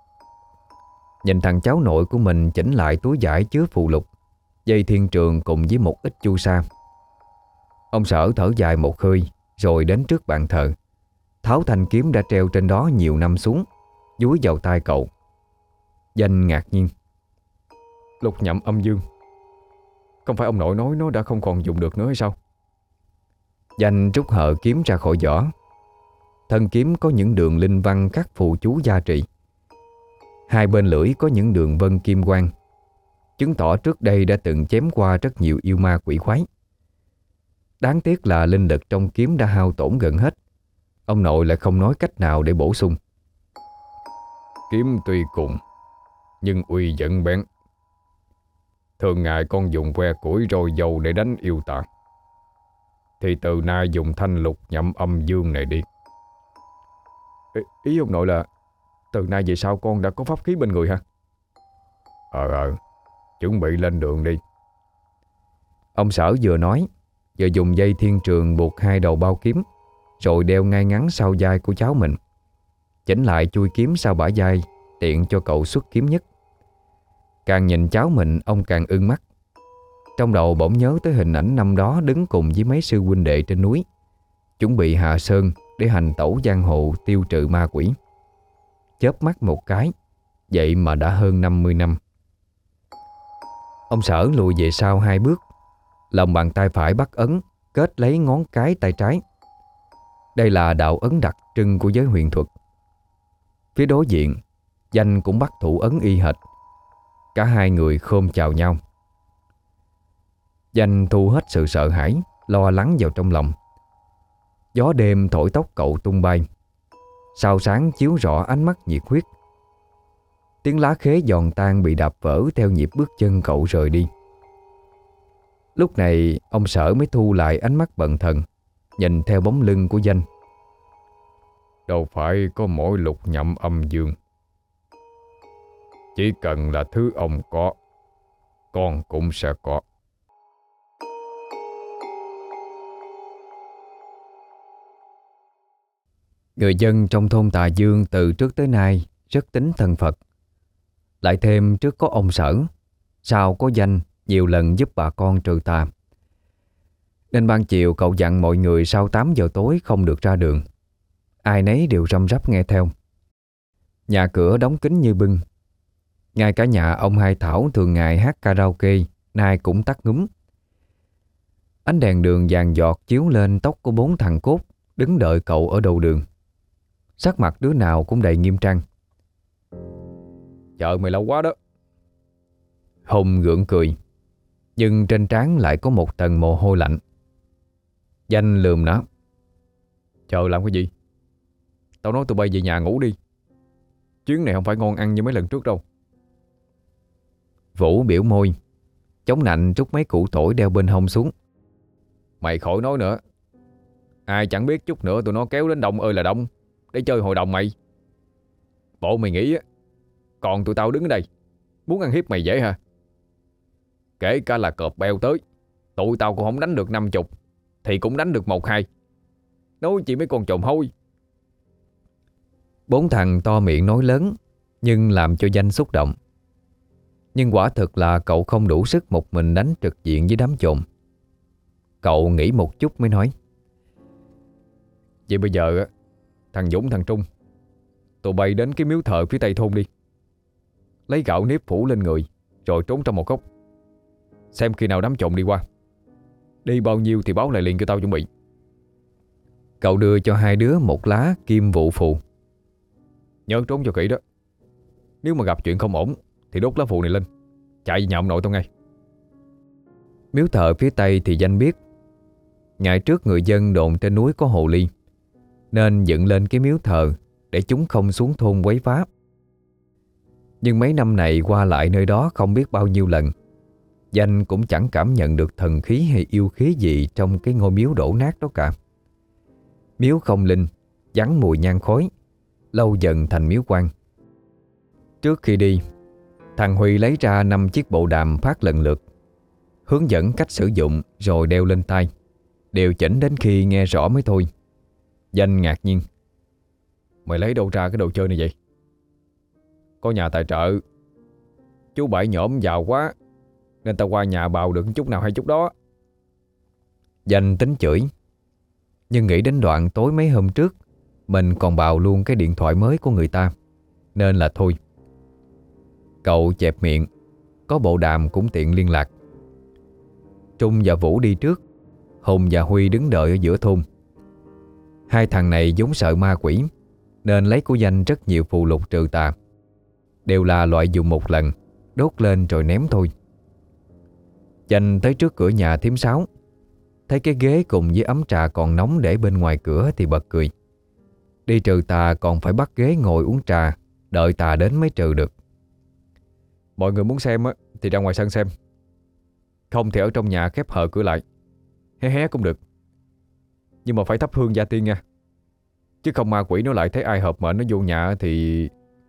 Nhìn thằng cháu nội của mình chỉnh lại túi vải chứa phụ lục, dây thiên trường cùng với một ít chu sa, ông Sở thở dài một hơi rồi đến trước bàn thờ, tháo thanh kiếm đã treo trên đó nhiều năm xuống, dúi vào tay cậu. Danh ngạc nhiên: Lục nhậm âm dương, không phải ông nội nói nó đã không còn dùng được nữa hay sao? Danh rút hờ kiếm ra khỏi vỏ. Thân kiếm có những đường linh văn khắc phù chú gia trị. Hai bên lưỡi có những đường vân kim quang, chứng tỏ trước đây đã từng chém qua rất nhiều yêu ma quỷ quái. Đáng tiếc là linh lực trong kiếm đã hao tổn gần hết. Ông nội lại không nói cách nào để bổ sung. Kiếm tuy cùng, nhưng uy vẫn bén. Thường ngày con dùng que củi rồi dầu để đánh yêu tà, thì từ nay dùng thanh lục nhậm âm dương này đi. Ý, ý ông nội là từ nay về sau con đã có pháp khí bên người hả? Ờ ờ, chuẩn bị lên đường đi. Ông Sở vừa nói vừa dùng dây thiên trường buộc hai đầu bao kiếm, rồi đeo ngay ngắn sau vai của cháu mình, chỉnh lại chui kiếm sau bả vai, tiện cho cậu xuất kiếm nhất. Càng nhìn cháu mình ông càng ưng mắt. Trong đầu bỗng nhớ tới hình ảnh năm đó đứng cùng với mấy sư huynh đệ trên núi, chuẩn bị hạ sơn để hành tẩu giang hồ tiêu trừ ma quỷ. Chớp mắt một cái, vậy mà đã hơn năm mươi năm. Ông Sở lùi về sau hai bước, lòng bàn tay phải bắt ấn, kết lấy ngón cái tay trái. Đây là đạo ấn đặc trưng của giới huyền thuật. Phía đối diện, Danh cũng bắt thủ ấn y hệt. Cả hai người khom chào nhau. Danh thu hết sự sợ hãi, lo lắng vào trong lòng. Gió đêm thổi tóc cậu tung bay, sao sáng chiếu rõ ánh mắt nhiệt huyết. Tiếng lá khế giòn tan bị đạp vỡ theo nhịp bước chân cậu rời đi. Lúc này ông Sở mới thu lại ánh mắt bần thần, nhìn theo bóng lưng của Danh. Đâu phải có mỗi lục nhậm âm dương. Chỉ cần là thứ ông có, con cũng sẽ có. Người dân trong thôn Tà Dương từ trước tới nay rất tín thần Phật. Lại thêm trước có ông Sở, sau có Danh nhiều lần giúp bà con trừ tà, nên ban chiều cậu dặn mọi người sau tám giờ tối không được ra đường. Ai nấy đều răm rắp nghe theo. Nhà cửa đóng kín như bưng. Ngay cả nhà ông Hai Thảo thường ngày hát karaoke nay cũng tắt ngúm. Ánh đèn đường vàng giọt chiếu lên tóc của bốn thằng cốt đứng đợi cậu ở đầu đường. Sắc mặt đứa nào cũng đầy nghiêm trang. Chờ mày lâu quá đó. Hùng gượng cười, nhưng trên trán lại có một tầng mồ hôi lạnh. Danh lườm nó. Chờ làm cái gì? Tao nói tụi bay về nhà ngủ đi. Chuyến này không phải ngon ăn như mấy lần trước đâu. Vũ biểu môi, chống nạnh rút mấy củ tỏi đeo bên hông xuống. Mày khỏi nói nữa. Ai chẳng biết chút nữa tụi nó kéo đến đông ơi là đông để chơi hội đồng mày. Bộ mày nghĩ á, còn tụi tao đứng ở đây muốn ăn hiếp mày dễ hả? Kể cả là cọp beo tới, tụi tao cũng không đánh được năm chục thì cũng đánh được một hai. Nói chỉ mấy con trồn hôi. Bốn thằng to miệng nói lớn, nhưng làm cho Danh xúc động. Nhưng quả thực là cậu không đủ sức một mình đánh trực diện với đám trồn. Cậu nghĩ một chút mới nói: Vậy bây giờ á, thằng Dũng thằng Trung, tụi bay đến cái miếu thờ phía tây thôn đi, lấy gạo nếp phủ lên người rồi trốn trong một góc, xem khi nào đám trộm đi qua. Đi bao nhiêu thì báo lại liền cho tao chuẩn bị. Cậu đưa cho hai đứa một lá kim vụ phù. Nhớ trốn cho kỹ đó. Nếu mà gặp chuyện không ổn thì đốt lá phù này lên, chạy về nhà ông nội tao ngay. Miếu thờ phía tây thì Danh biết. Ngày trước người dân đồn trên núi có hồ ly, nên dựng lên cái miếu thờ để chúng không xuống thôn quấy phá. Nhưng mấy năm này qua lại nơi đó không biết bao nhiêu lần, Danh cũng chẳng cảm nhận được thần khí hay yêu khí gì trong cái ngôi miếu đổ nát đó cả. Miếu không linh, vắng mùi nhang khói, lâu dần thành miếu quan. Trước khi đi, thằng Huy lấy ra năm chiếc bộ đàm phát lần lượt, hướng dẫn cách sử dụng rồi đeo lên tai, điều chỉnh đến khi nghe rõ mới thôi. Danh ngạc nhiên: Mày lấy đâu ra cái đồ chơi này vậy? Có nhà tài trợ, chú Bảy nhổm giàu quá nên tao qua nhà bào được chút nào hay chút đó. Danh tính chửi, nhưng nghĩ đến đoạn tối mấy hôm trước mình còn bào luôn cái điện thoại mới của người ta, nên là thôi. Cậu chẹp miệng, có bộ đàm cũng tiện liên lạc. Trung và Vũ đi trước, Hùng và Huy đứng đợi ở giữa thôn. Hai thằng này vốn sợ ma quỷ, nên lấy của Danh rất nhiều phù lục trừ tà, đều là loại dùng một lần, đốt lên rồi ném thôi. Danh tới trước cửa nhà thím Sáu, thấy cái ghế cùng với ấm trà còn nóng để bên ngoài cửa thì bật cười. Đi trừ tà còn phải bắt ghế ngồi uống trà, đợi tà đến mới trừ được. Mọi người muốn xem á thì ra ngoài sân xem, không thì ở trong nhà khép hờ cửa lại, hé hé cũng được. Nhưng mà phải thắp hương gia tiên nha, chứ không ma quỷ nó lại thấy ai hợp mệnh nó vô nhà thì...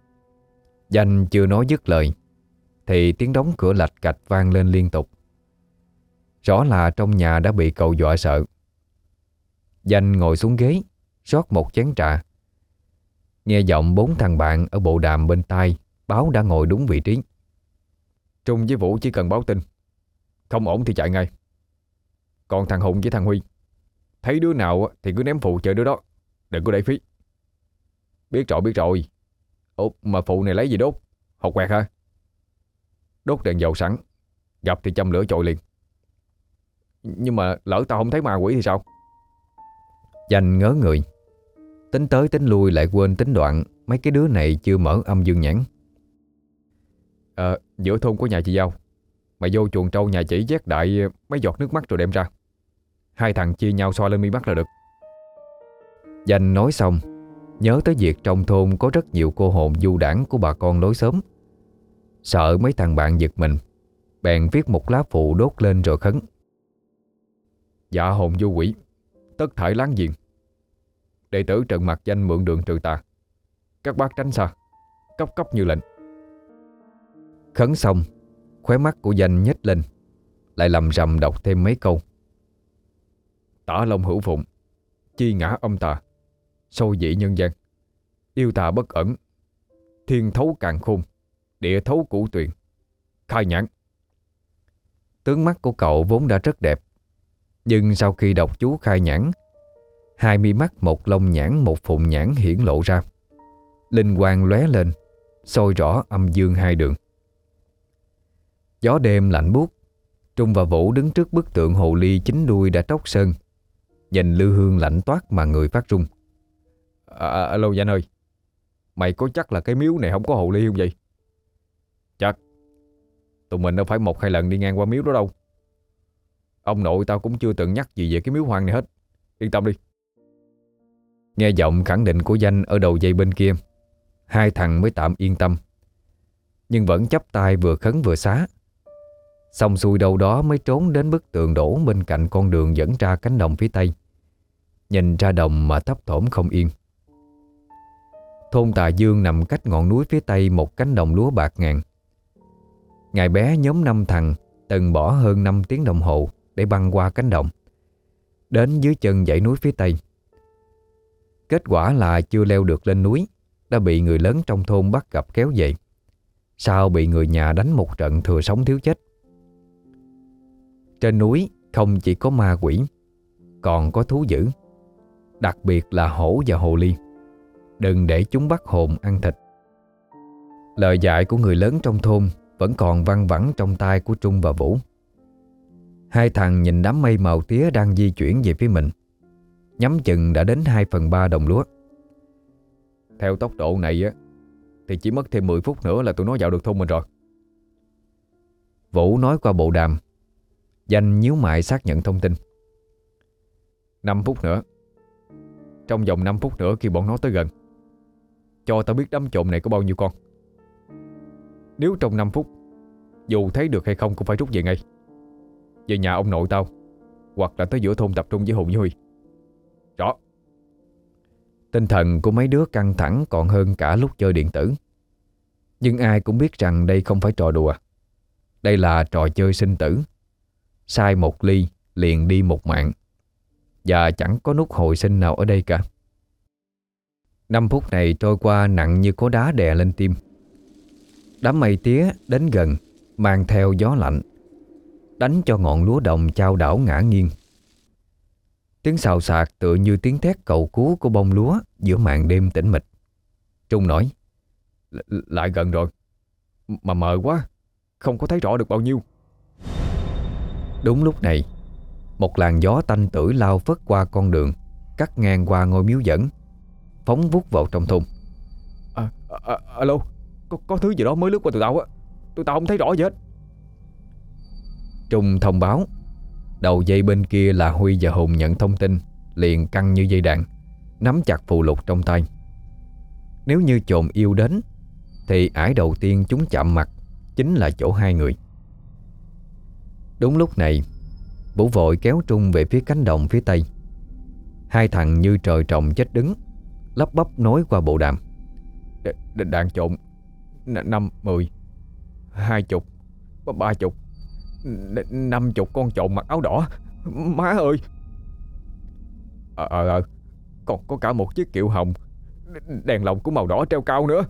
Danh chưa nói dứt lời thì tiếng đóng cửa lạch cạch vang lên liên tục. Rõ là trong nhà đã bị cậu dọa sợ. Danh ngồi xuống ghế, rót một chén trà. Nghe giọng bốn thằng bạn ở bộ đàm bên tai báo đã ngồi đúng vị trí. Trung với Vũ chỉ cần báo tin, không ổn thì chạy ngay. Còn thằng Hùng với thằng Huy, thấy đứa nào thì cứ ném phụ chơi đứa đó, đừng có để phí. Biết rồi biết rồi. Ủa mà phụ này lấy gì đốt? Hột quẹt hả? Đốt đèn dầu sẵn, gặp thì châm lửa chọi liền. Nhưng mà lỡ tao không thấy ma quỷ thì sao? Danh ngớ người, tính tới tính lui lại quên tính đoạn mấy cái đứa này chưa mở âm dương nhãn. Ờ, giữa thôn của nhà chị Giao, mày vô chuồng trâu nhà chỉ vét đại mấy giọt nước mắt rồi đem ra, hai thằng chia nhau xoa lên mi mắt là được. Danh nói xong, nhớ tới việc trong thôn có rất nhiều cô hồn du đảng của bà con lối xóm. Sợ mấy thằng bạn giật mình, bèn viết một lá phụ đốt lên rồi khấn: Dạ hồn du quỷ, tất thải láng giềng, đệ tử Trần Mạc Danh mượn đường trừ tà, các bác tránh xa, cấp cấp như lệnh. Khấn xong, khóe mắt của Danh nhếch lên, lại lầm rầm đọc thêm mấy câu: Tả long hữu phụng, chi ngã âm tà, sâu dị nhân gian, yêu tà bất ẩn, thiên thấu càn khôn, địa thấu cửu tuyền, khai nhãn. Tướng mắt của cậu vốn đã rất đẹp, nhưng sau khi đọc chú khai nhãn, hai mi mắt một lông nhãn một phụng nhãn hiển lộ ra, linh quang lóe lên, soi rõ âm dương hai đường. Gió đêm lạnh buốt, Trung và Vũ đứng trước bức tượng hồ ly chín đuôi đã tróc sơn, nhìn lư hương lạnh toát mà người phát run. À, à, alo Danh ơi, mày có chắc là cái miếu này không có hồ ly không vậy? Chắc. Tụi mình đâu phải một hai lần đi ngang qua miếu đó đâu. Ông nội tao cũng chưa từng nhắc gì về cái miếu hoang này hết. Yên tâm đi. Nghe giọng khẳng định của Danh ở đầu dây bên kia, Hai thằng mới tạm yên tâm, nhưng vẫn chắp tay vừa khấn vừa xá. Xong xuôi đâu đó mới trốn đến bức tường đổ bên cạnh con đường dẫn ra cánh đồng phía tây. Nhìn ra đồng mà thấp thỏm không yên. Thôn Tà Dương nằm cách ngọn núi phía tây một cánh đồng lúa bạc ngàn. Ngày bé nhóm năm thằng từng bỏ hơn năm tiếng đồng hồ để băng qua cánh đồng, đến dưới chân dãy núi phía tây. Kết quả là chưa leo được lên núi đã bị người lớn trong thôn bắt gặp kéo về, sau bị người nhà đánh một trận thừa sống thiếu chết. Trên núi không chỉ có ma quỷ, còn có thú dữ, đặc biệt là hổ và hồ ly. Đừng để chúng bắt hồn ăn thịt. Lời dạy của người lớn trong thôn vẫn còn văng vẳng trong tai của Trung và Vũ. Hai thằng nhìn đám mây màu tía đang di chuyển về phía mình, nhắm chừng đã đến hai phần ba đồng lúa. Theo tốc độ này á thì chỉ mất thêm mười phút nữa là tụi nó vào được thôn mình rồi. Vũ nói qua bộ đàm. Danh nhíu mày xác nhận thông tin. Năm phút nữa. Trong vòng năm phút nữa khi bọn nó tới gần, cho tao biết đám trộm này có bao nhiêu con. Nếu trong năm phút dù thấy được hay không cũng phải rút về ngay, về nhà ông nội tao, hoặc là tới giữa thôn tập trung với Hùng với Huy. Rõ. Tinh thần của mấy đứa căng thẳng còn hơn cả lúc chơi điện tử. Nhưng ai cũng biết rằng đây không phải trò đùa. Đây là trò chơi sinh tử. Sai một ly liền đi một mạng, và chẳng có nút hồi sinh nào ở đây cả. Năm phút này trôi qua nặng như có đá đè lên tim. Đám mây tía đến gần, mang theo gió lạnh, đánh cho ngọn lúa đồng chao đảo ngã nghiêng. Tiếng xào xạc tựa như tiếng thét cầu cứu của bông lúa giữa màn đêm tĩnh mịch. Trung nói: Lại gần rồi, mà mờ quá, không có thấy rõ được bao nhiêu. Đúng lúc này, một làn gió tanh tưởi lao phất qua con đường, cắt ngang qua ngôi miếu dẫn, phóng vút vào trong thôn. à, à, Alo, có, có thứ gì đó mới lướt qua tụi tao á. Tụi tao không thấy rõ gì hết. Trung thông báo. Đầu dây bên kia là Huy và Hùng nhận thông tin, liền căng như dây đàn, nắm chặt phù lục trong tay. Nếu như trộm yêu đến thì ải đầu tiên chúng chạm mặt chính là chỗ hai người. Đúng lúc này, Vũ vội kéo Trung về phía cánh đồng phía tây. Hai thằng như trời trồng chết đứng, lắp bắp nói qua bộ đàm: Đ- Đạn trộm năm, mười, hai chục, ba chục, năm chục con trộm mặc áo đỏ. Má ơi. Ờ ờ ờ Còn có cả một chiếc kiệu hồng, đèn lồng của màu đỏ treo cao nữa.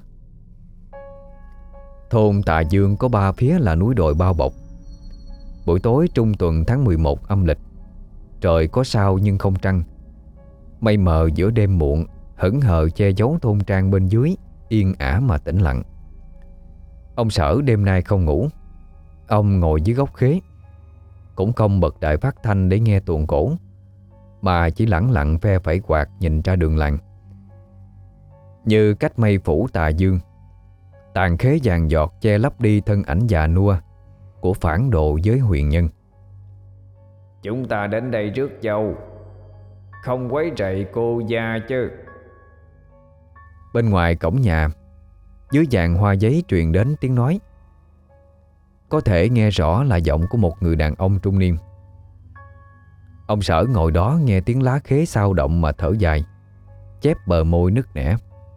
Thôn Tà Dương có ba phía là núi đồi bao bọc. Buổi tối trung tuần tháng mười một âm lịch, trời có sao nhưng không trăng. Mây mờ giữa đêm muộn hững hờ che giấu thôn trang bên dưới yên ả mà tĩnh lặng. Ông Sở đêm nay không ngủ. Ông ngồi dưới gốc khế, cũng không bật đài phát thanh để nghe tuồng cổ, mà chỉ lẳng lặng phe phẩy quạt nhìn ra đường làng. Như cách mây phủ Tà Dương, tàn khế vàng giọt che lấp đi thân ảnh già nua của phản đồ giới huyền nhân. Chúng ta đến đây rước dâu, không quấy rầy cô gia chứ. Bên ngoài cổng nhà, dưới dàn hoa giấy truyền đến tiếng nói. Có thể nghe rõ là giọng của một người đàn ông trung niên. Ông Sở ngồi đó nghe tiếng lá khế xao động mà thở dài, chép bờ môi nức nẻ.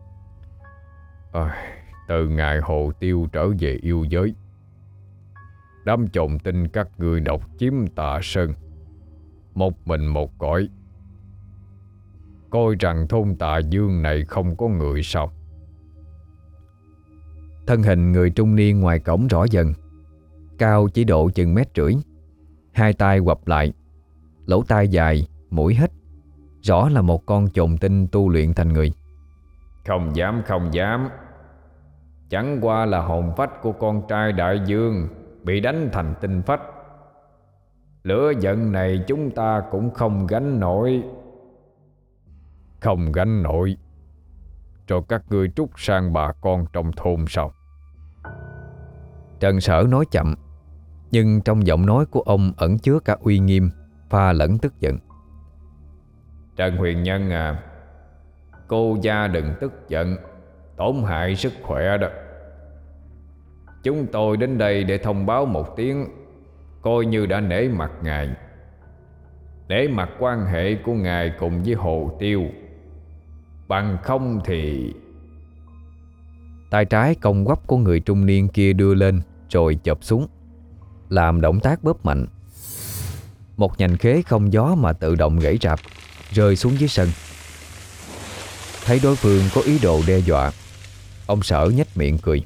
À, từ ngày Hồ Tiêu trở về yêu giới, đám chồng tin các người độc chiếm Tà Sơn, một mình một cõi, coi rằng thôn Tà Dương này không có người sao? Thân hình người trung niên ngoài cổng rõ dần, cao chỉ độ chừng mét rưỡi, hai tay quặp lại, lỗ tai dài, mũi hít, rõ là một con chồn tinh tu luyện thành người. Không dám không dám, chẳng qua là hồn phách của con trai đại dương bị đánh thành tinh phách. Lửa giận này chúng ta cũng không gánh nổi. Không gánh nổi cho các ngươi trút sang bà con trong thôn sao? Trần Sở nói chậm, nhưng trong giọng nói của ông ẩn chứa cả uy nghiêm pha lẫn tức giận. Trần Huyền Nhân à, cô gia đừng tức giận. tổn hại sức khỏe đó. Chúng tôi đến đây để thông báo một tiếng, coi như đã nể mặt ngài, nể mặt quan hệ của ngài cùng với Hồ Tiêu. Bằng không thì... Tay trái cong quắp của người trung niên kia đưa lên rồi chộp xuống, làm động tác bóp mạnh. Một nhành khế không gió mà tự động gãy rạp, rơi xuống dưới sân. Thấy đối phương có ý đồ đe dọa, ông Sở nhếch miệng cười.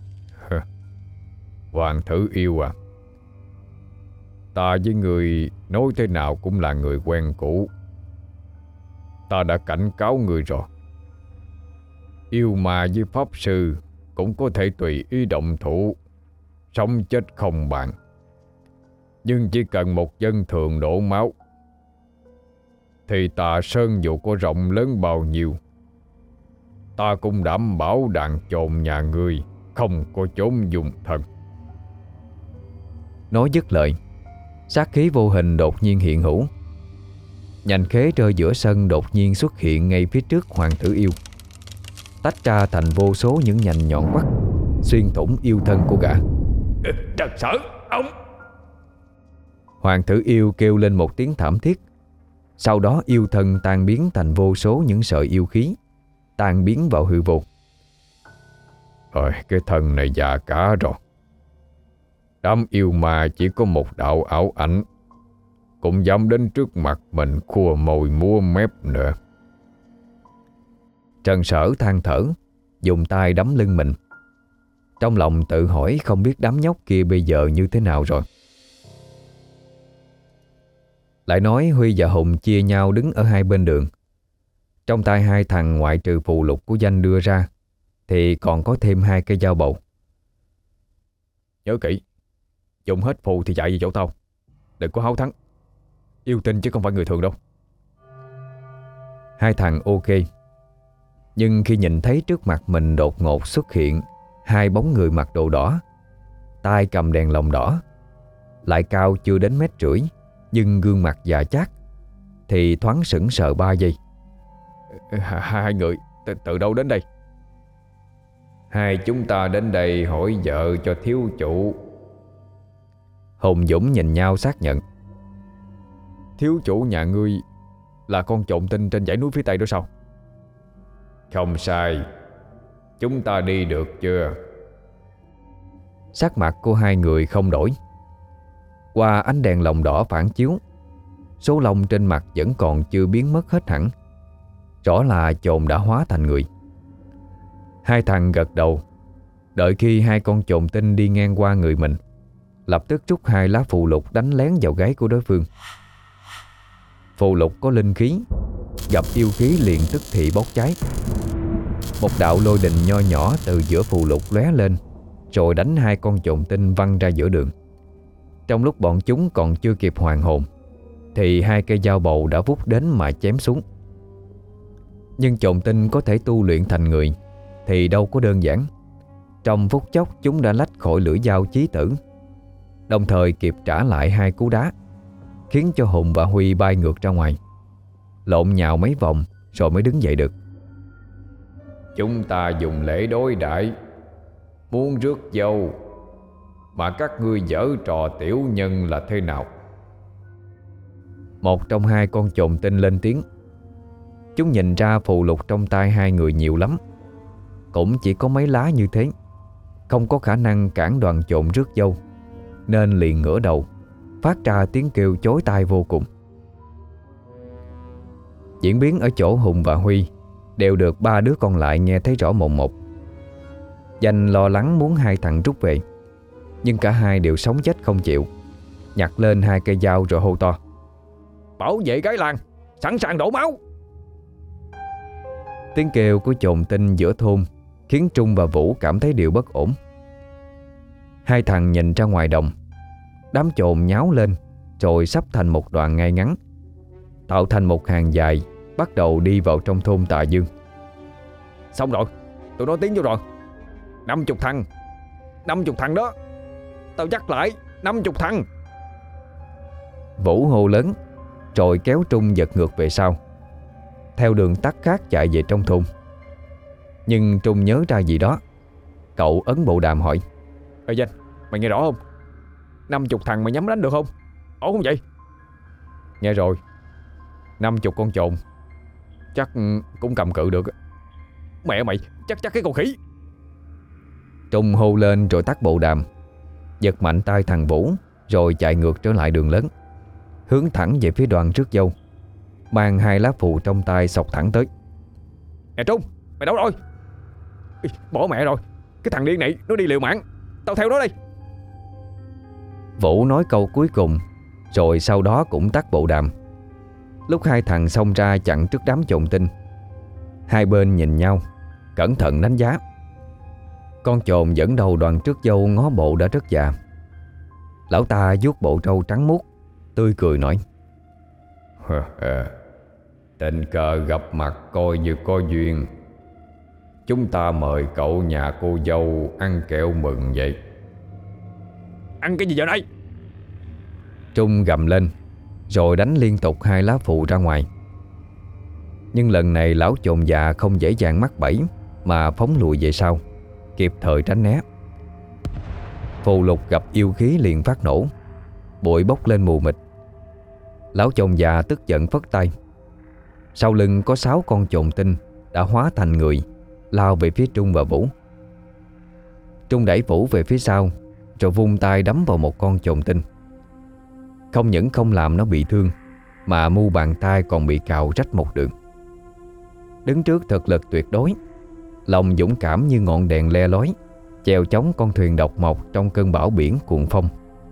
Hoàng Thử Yêu à, ta với người nói thế nào cũng là người quen cũ. Ta đã cảnh cáo người rồi. Yêu ma với pháp sư cũng có thể tùy ý động thủ, sống chết không bàn. Nhưng chỉ cần một dân thường đổ máu thì Tà Sơn dù có rộng lớn bao nhiêu, ta cũng đảm bảo đàn chồn nhà ngươi không có chốn dùng thân. Nói dứt lời, sát khí vô hình đột nhiên hiện hữu. Nhành khế rơi giữa sân đột nhiên xuất hiện ngay phía trước Hoàng Tử Yêu, tách ra thành vô số những nhành nhọn quắt, xuyên thủng yêu thân của gã. Trần Sở, ông... Hoàng Tử Yêu kêu lên một tiếng thảm thiết. Sau đó yêu thân tan biến thành vô số những sợi yêu khí, tan biến vào hư vô. Rồi cái thân này già cả rồi. Đám yêu ma chỉ có một đạo ảo ảnh cũng dám đến trước mặt mình khua môi múa mép nữa. Trần Sở than thở, dùng tay đấm lưng mình. Trong lòng tự hỏi không biết đám nhóc kia bây giờ như thế nào rồi. Lại nói Huy và Hùng chia nhau đứng ở hai bên đường. Trong tay hai thằng ngoại trừ phù lục của danh đưa ra thì còn có thêm hai cây dao bầu. Nhớ kỹ, dùng hết phù thì chạy về chỗ tao. Đừng có háo thắng. Yêu tinh chứ không phải người thường đâu. Hai thằng ok. Nhưng khi nhìn thấy trước mặt mình đột ngột xuất hiện hai bóng người mặc đồ đỏ, tay cầm đèn lồng đỏ, lại cao chưa đến mét rưỡi, nhưng gương mặt già chát, thì thoáng sững sờ ba giây. Hai người từ, từ đâu đến đây? Hai chúng ta đến đây hỏi vợ cho thiếu chủ. Hùng Dũng nhìn nhau xác nhận. Thiếu chủ nhà ngươi là con trộm tinh trên dãy núi phía Tây đó sao? Không sai. Chúng ta đi được chưa? Sắc mặt của hai người không đổi. Qua ánh đèn lồng đỏ phản chiếu, số lông trên mặt vẫn còn chưa biến mất hết hẳn. Rõ là trồn đã hóa thành người. Hai thằng gật đầu. Đợi khi hai con trồn tinh đi ngang qua người mình, lập tức rút hai lá phù lục đánh lén vào gáy của đối phương. Phù lục có linh khí, gặp yêu khí liền tức thì bốc cháy. Một đạo lôi đình nho nhỏ từ giữa phù lục lóe lên, rồi đánh hai con trồn tinh văng ra giữa đường. Trong lúc bọn chúng còn chưa kịp hoàn hồn thì hai cây dao bầu đã vút đến mà chém xuống. Nhưng trồn tinh có thể tu luyện thành người thì đâu có đơn giản. Trong phút chốc chúng đã lách khỏi lưỡi dao chí tử, đồng thời kịp trả lại hai cú đá, khiến cho Hùng và Huy bay ngược ra ngoài, lộn nhào mấy vòng rồi mới đứng dậy được. Chúng ta dùng lễ đối đãi, muốn rước dâu mà các ngươi giở trò tiểu nhân là thế nào? Một trong hai con trồn tinh lên tiếng. Chúng nhìn ra phù lục trong tay hai người nhiều lắm, cũng chỉ có mấy lá như thế, không có khả năng cản đoàn trộm rước dâu, nên liền ngửa đầu phát ra tiếng kêu chói tai vô cùng. Diễn biến ở chỗ Hùng và Huy đều được ba đứa còn lại nghe thấy rõ mồn một. Danh lo lắng muốn hai thằng rút về, nhưng cả hai đều sống chết không chịu, nhặt lên hai cây dao rồi hô to: Bảo vệ cái làng, sẵn sàng đổ máu. Tiếng kêu của chồn tinh giữa thôn khiến Trung và Vũ cảm thấy điều bất ổn. Hai thằng nhìn ra ngoài đồng. Đám chồn nháo lên rồi sắp thành một đoàn ngay ngắn, tạo thành một hàng dài, bắt đầu đi vào trong thôn Tà Dương. Xong rồi, tụi nó tiến vô rồi. Năm chục thằng. Năm chục thằng đó. Tao nhắc lại, năm chục thằng. Vũ hô lớn, rồi kéo Trung giật ngược về sau, theo đường tắt khác chạy về trong thôn. Nhưng Trung nhớ ra gì đó. Cậu ấn bộ đàm hỏi: Ê Danh, mày nghe rõ không? Năm chục thằng mày nhắm đánh được không? Ổn không vậy? Nghe rồi. Năm chục con trồn chắc cũng cầm cự được. Mẹ mày, chắc chắc cái con khỉ. Trung hô lên rồi tắt bộ đàm, giật mạnh tay thằng Vũ, rồi chạy ngược trở lại đường lớn, hướng thẳng về phía đoàn rước dâu, mang hai lá phù trong tay xộc thẳng tới. Nè Trung, mày đâu rồi? Ê, bỏ mẹ rồi. Cái thằng điên này nó đi liều mạng. Tao theo nó đây. Vũ nói câu cuối cùng, rồi sau đó cũng tắt bộ đàm. Lúc hai thằng xông ra chặn trước đám chồn tinh, hai bên nhìn nhau, cẩn thận đánh giá. Con chồn dẫn đầu đoàn trước dâu ngó bộ đã rất già. Lão ta vuốt bộ râu trắng muốt, tươi cười nói: Tình cờ gặp mặt coi như có duyên. Chúng ta mời cậu nhà cô dâu ăn kẹo mừng vậy. Ăn cái gì giờ đây? Trung gầm lên, rồi đánh liên tục hai lá phù ra ngoài. Nhưng lần này lão chồn già không dễ dàng mắc bẫy, mà phóng lùi về sau, kịp thời tránh né. Phù lục gặp yêu khí liền phát nổ, bụi bốc lên mù mịt. Lão chồn già tức giận phất tay. Sau lưng có sáu con chồn tinh đã hóa thành người, lao về phía Trung và Vũ. Trung đẩy Vũ về phía sau, rồi vung tay đấm vào một con chồn tinh. Không những không làm nó bị thương, mà mu bàn tay còn bị cào rách một đường. Đứng trước thực lực tuyệt đối, lòng dũng cảm như ngọn đèn le lói, chèo chống con thuyền độc mộc trong cơn bão biển cuồng phong.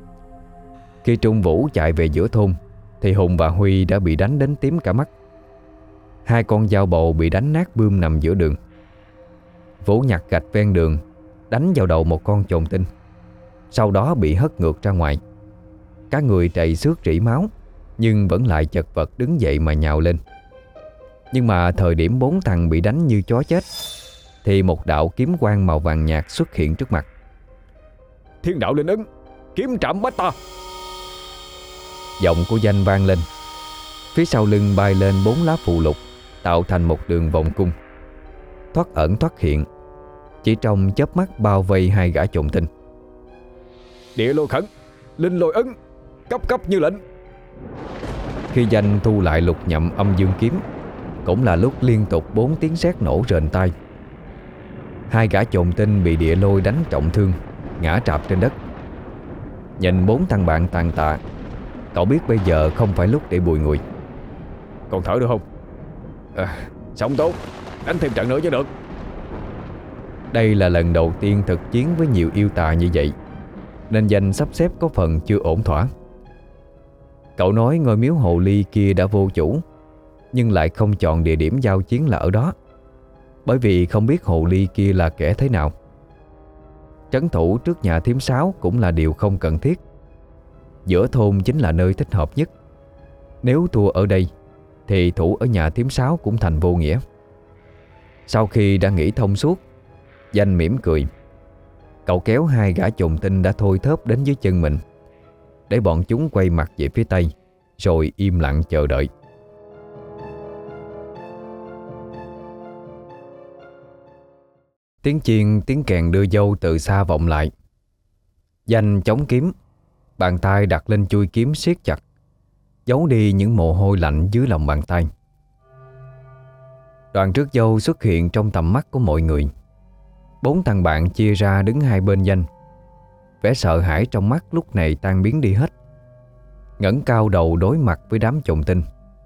Khi Trung Vũ chạy về giữa thôn, thì Hùng và Huy đã bị đánh đến tím cả mắt. Hai con dao bầu bị đánh nát bươm nằm giữa đường. Vũ nhặt gạch ven đường, đánh vào đầu một con chồn tinh, sau đó bị hất ngược ra ngoài. Cả người trầy xước rỉ máu, nhưng vẫn lại chật vật đứng dậy mà nhào lên. Nhưng mà thời điểm bốn thằng bị đánh như chó chết, thì một đạo kiếm quang màu vàng nhạt xuất hiện trước mặt. Thiên đạo linh ứng, kiếm trảm bách ta. Giọng của Danh vang lên. Phía sau lưng bay lên bốn lá phù lục, tạo thành một đường vòng cung, thoát ẩn thoát hiện, chỉ trong chớp mắt bao vây hai gã chồn tinh. Địa lôi khẩn, linh lôi ứng, cấp cấp như lệnh. Khi Danh thu lại lục nhậm âm dương kiếm, cũng là lúc liên tục bốn tiếng sét nổ rền tai. Hai gã chồn tinh bị địa lôi đánh trọng thương, ngã trạp trên đất. Nhìn bốn thằng bạn tàn tạ, cậu biết bây giờ không phải lúc để bùi ngùi. Còn thở được không? À, sống tốt, đánh thêm trận nữa chứ được. Đây là lần đầu tiên thực chiến với nhiều yêu tà như vậy, nên Danh sắp xếp có phần chưa ổn thỏa. Cậu nói ngôi miếu hồ ly kia đã vô chủ, nhưng lại không chọn địa điểm giao chiến là ở đó, bởi vì không biết hồ ly kia là kẻ thế nào. Trấn thủ trước nhà thím Sáu cũng là điều không cần thiết. Giữa thôn chính là nơi thích hợp nhất. Nếu thua ở đây thì thủ ở nhà thím Sáu cũng thành vô nghĩa. Sau khi đã nghĩ thông suốt, Danh mỉm cười. Cậu kéo hai gã chồn tinh đã thôi thớp đến dưới chân mình, để bọn chúng quay mặt về phía Tây, rồi im lặng chờ đợi. Tiếng chiên, tiếng kèn đưa dâu từ xa vọng lại. Danh chống kiếm, bàn tay đặt lên chuôi kiếm siết chặt, giấu đi những mồ hôi lạnh dưới lòng bàn tay. Đoàn rước dâu xuất hiện trong tầm mắt của mọi người. Bốn thằng bạn chia ra đứng hai bên Danh. Vẻ sợ hãi trong mắt lúc này tan biến đi hết, ngẩng cao đầu đối mặt với đám chồn tinh.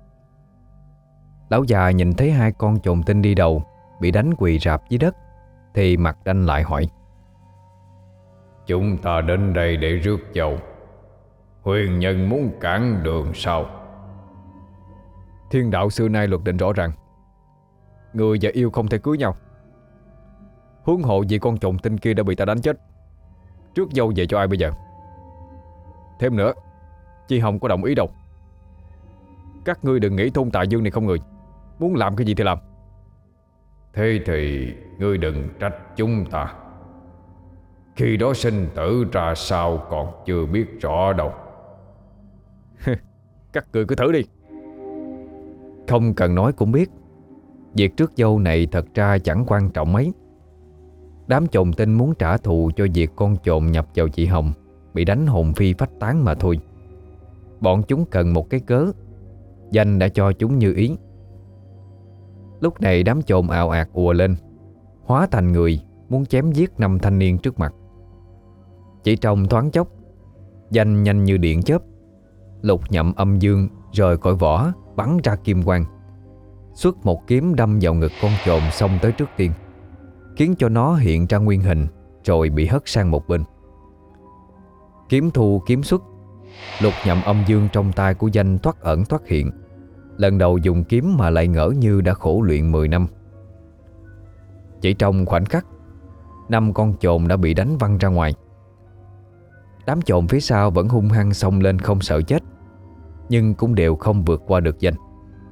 Lão già nhìn thấy hai con chồn tinh đi đầu bị đánh quỳ rạp dưới đất, thì mặt đanh lại hỏi: Chúng ta đến đây để rước dâu, huyền nhân muốn cản đường sao? Thiên đạo xưa nay luật định rõ ràng, người và yêu không thể cưới nhau. Huống hộ vì con chồn tinh kia đã bị ta đánh chết, rước dâu về cho ai bây giờ? Thêm nữa, chị Hồng có đồng ý đâu. Các ngươi đừng nghĩ thôn Tạ Dương này không người, muốn làm cái gì thì làm. Thế thì ngươi đừng trách chúng ta. Khi đó sinh tử ra sao còn chưa biết rõ đâu. Các ngươi cứ thử đi. Không cần nói cũng biết, Việc rước dâu này thật ra chẳng quan trọng mấy. Đám chồn tinh muốn trả thù cho việc con chồn nhập vào chị Hồng bị đánh hồn phi phách tán mà thôi. Bọn chúng cần một cái cớ, Danh đã cho chúng như ý. Lúc này đám chồn ào ạt ùa lên, hóa thành người muốn chém giết năm thanh niên trước mặt. Chỉ trong thoáng chốc, Danh nhanh như điện chớp, lục nhậm âm dương rời khỏi vỏ, bắn ra kim quang, xuất một kiếm đâm vào ngực con chồn xông tới trước tiên, khiến cho nó hiện ra nguyên hình rồi bị hất sang một bên. Kiếm thu kiếm xuất, lục nhậm âm dương trong tay của Danh thoát ẩn thoát hiện. Lần đầu dùng kiếm mà lại ngỡ như đã khổ luyện mười năm. Chỉ trong khoảnh khắc, năm con chồn đã bị đánh văng ra ngoài. Đám chồn phía sau vẫn hung hăng xông lên không sợ chết, nhưng cũng đều không vượt qua được Danh.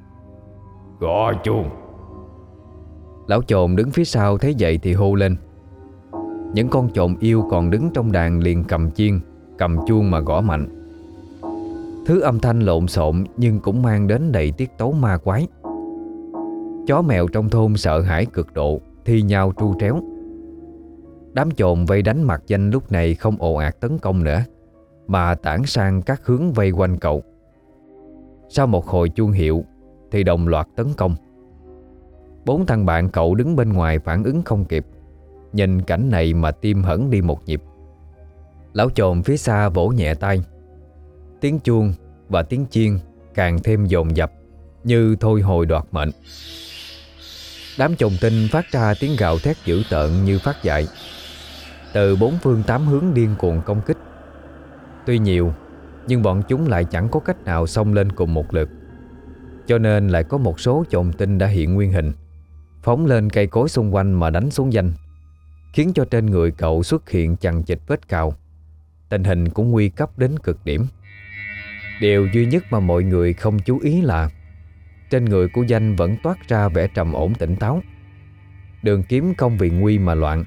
Gõ chuông. Lão chồn đứng phía sau thấy vậy thì hô lên. Những con chồn yêu còn đứng trong đàn liền cầm chiên, cầm chuông mà gõ mạnh. Thứ âm thanh lộn xộn nhưng cũng mang đến đầy tiết tấu ma quái. Chó mèo trong thôn sợ hãi cực độ, thi nhau tru tréo. Đám chồn vây đánh mặt Danh lúc này không ồ ạt tấn công nữa, mà tản sang các hướng vây quanh cậu. Sau một hồi chuông hiệu thì đồng loạt tấn công. Bốn thằng bạn cậu đứng bên ngoài phản ứng không kịp, nhìn cảnh này mà tim hẫng đi một nhịp. Lão chồn phía xa vỗ nhẹ tay. Tiếng chuông và tiếng chiên càng thêm dồn dập, như thôi hồi đoạt mệnh. Đám chồn tinh phát ra tiếng gào thét dữ tợn như phát dại. Từ bốn phương tám hướng điên cuồng công kích. Tuy nhiều, nhưng bọn chúng lại chẳng có cách nào xông lên cùng một lượt. Cho nên lại có một số chồn tinh đã hiện nguyên hình, phóng lên cây cối xung quanh mà đánh xuống Danh, khiến cho trên người cậu xuất hiện chằng chịt vết cào. Tình hình cũng nguy cấp đến cực điểm. Điều duy nhất mà mọi người không chú ý là trên người của Danh vẫn toát ra vẻ trầm ổn tỉnh táo. Đường kiếm không vì nguy mà loạn.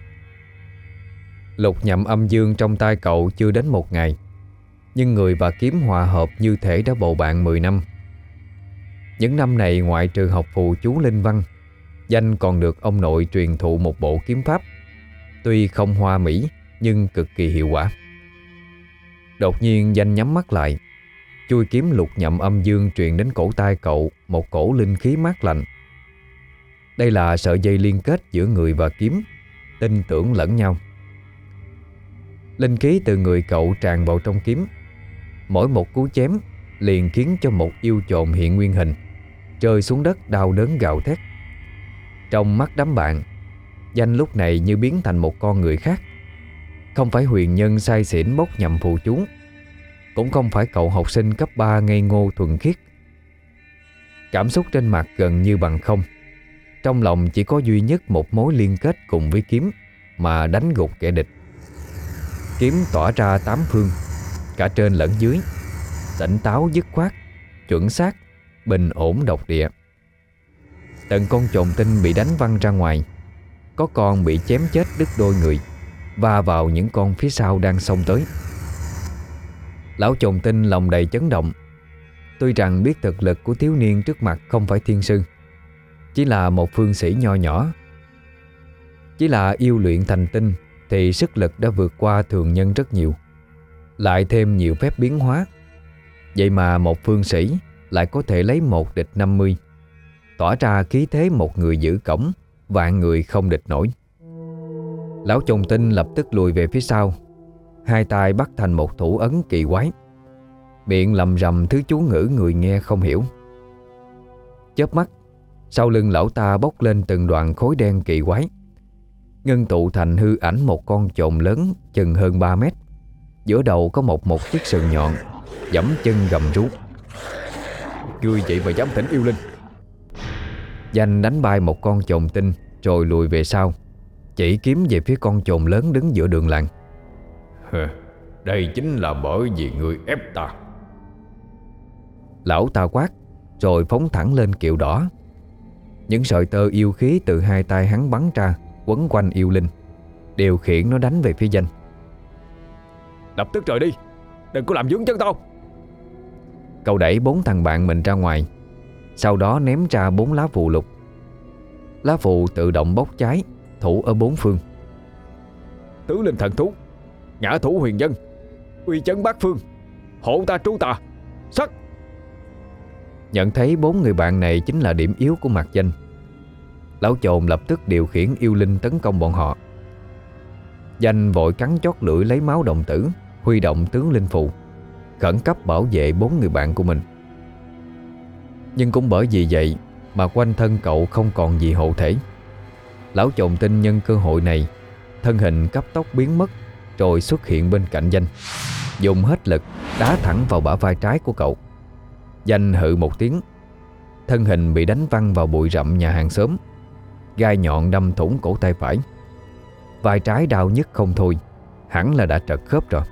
Lục nhậm âm dương trong tay cậu chưa đến một ngày, nhưng người và kiếm hòa hợp như thể đã bầu bạn mười năm. Những năm này ngoại trừ học phù chú linh văn, Danh còn được ông nội truyền thụ một bộ kiếm pháp, tuy không hoa mỹ nhưng cực kỳ hiệu quả. Đột nhiên Danh nhắm mắt lại, chui kiếm lục nhậm âm dương truyền đến cổ tay cậu một cổ linh khí mát lạnh. Đây là sợi dây liên kết giữa người và kiếm, tin tưởng lẫn nhau. Linh khí từ người cậu tràn vào trong kiếm. Mỗi một cú chém liền khiến cho một yêu chồn hiện nguyên hình, rơi xuống đất đau đớn gào thét. Trong mắt đám bạn, Danh lúc này như biến thành một con người khác. Không phải huyền nhân say xỉn bốc nhầm phù chú, cũng không phải cậu học sinh cấp ba ngây ngô thuần khiết. Cảm xúc trên mặt gần như bằng không. Trong lòng chỉ có duy nhất một mối liên kết cùng với kiếm mà đánh gục kẻ địch. Kiếm tỏa ra tám phương, cả trên lẫn dưới, tỉnh táo dứt khoát, chuẩn xác, bình ổn độc địa. Từng con chồn tinh bị đánh văng ra ngoài, có con bị chém chết đứt đôi người, va vào những con phía sau đang xông tới. Lão chồn tinh lòng đầy chấn động. Tuy rằng biết thực lực của thiếu niên trước mặt không phải thiên sư, chỉ là một phương sĩ nho nhỏ, chỉ là yêu luyện thành tinh, thì sức lực đã vượt qua thường nhân rất nhiều, lại thêm nhiều phép biến hóa. Vậy mà một phương sĩ lại có thể lấy một địch năm mươi, tỏa ra khí thế một người giữ cổng, vạn người không địch nổi. Lão chồn tinh lập tức lùi về phía sau, hai tay bắt thành một thủ ấn kỳ quái, miệng lầm rầm thứ chú ngữ người nghe không hiểu. Chớp mắt, sau lưng lão ta bốc lên từng đoạn khối đen kỳ quái, ngưng tụ thành hư ảnh một con chồn lớn chừng hơn ba mét. Giữa đầu có một một chiếc sừng nhọn, giẫm chân gầm rú. Ngươi vậy mà dám thỉnh yêu linh? Danh đánh bay một con chồn tinh rồi lùi về sau, chỉ kiếm về phía con chồn lớn đứng giữa đường làng. Đây chính là bởi vì ngươi ép ta. Lão ta quát rồi phóng thẳng lên kiệu đỏ. Những sợi tơ yêu khí từ hai tay hắn bắn ra, quấn quanh yêu linh, điều khiển nó đánh về phía Danh. Lập tức rời đi, đừng có làm vướng chân tao. Cậu đẩy bốn thằng bạn mình ra ngoài, sau đó ném ra bốn lá phù lục. Lá phù tự động bốc cháy, thủ ở bốn phương. Tứ linh thần thú, ngã thủ huyền dân, uy chấn bát phương, hộ ta trú tà, sắc. Nhận thấy bốn người bạn này chính là điểm yếu của Mạc Danh, lão chồn lập tức điều khiển yêu linh tấn công bọn họ. Danh vội cắn chót lưỡi lấy máu đồng tử, huy động tướng linh phù, khẩn cấp bảo vệ bốn người bạn của mình. Nhưng cũng bởi vì vậy mà quanh thân cậu không còn gì hộ thể. Lão chồn tinh nhân cơ hội này, thân hình cấp tốc biến mất, rồi xuất hiện bên cạnh Danh, dùng hết lực đá thẳng vào bả vai trái của cậu. Danh hự một tiếng, thân hình bị đánh văng vào bụi rậm nhà hàng xóm, gai nhọn đâm thủng cổ tay phải. Vai trái đau nhức không thôi, hẳn là đã trật khớp rồi.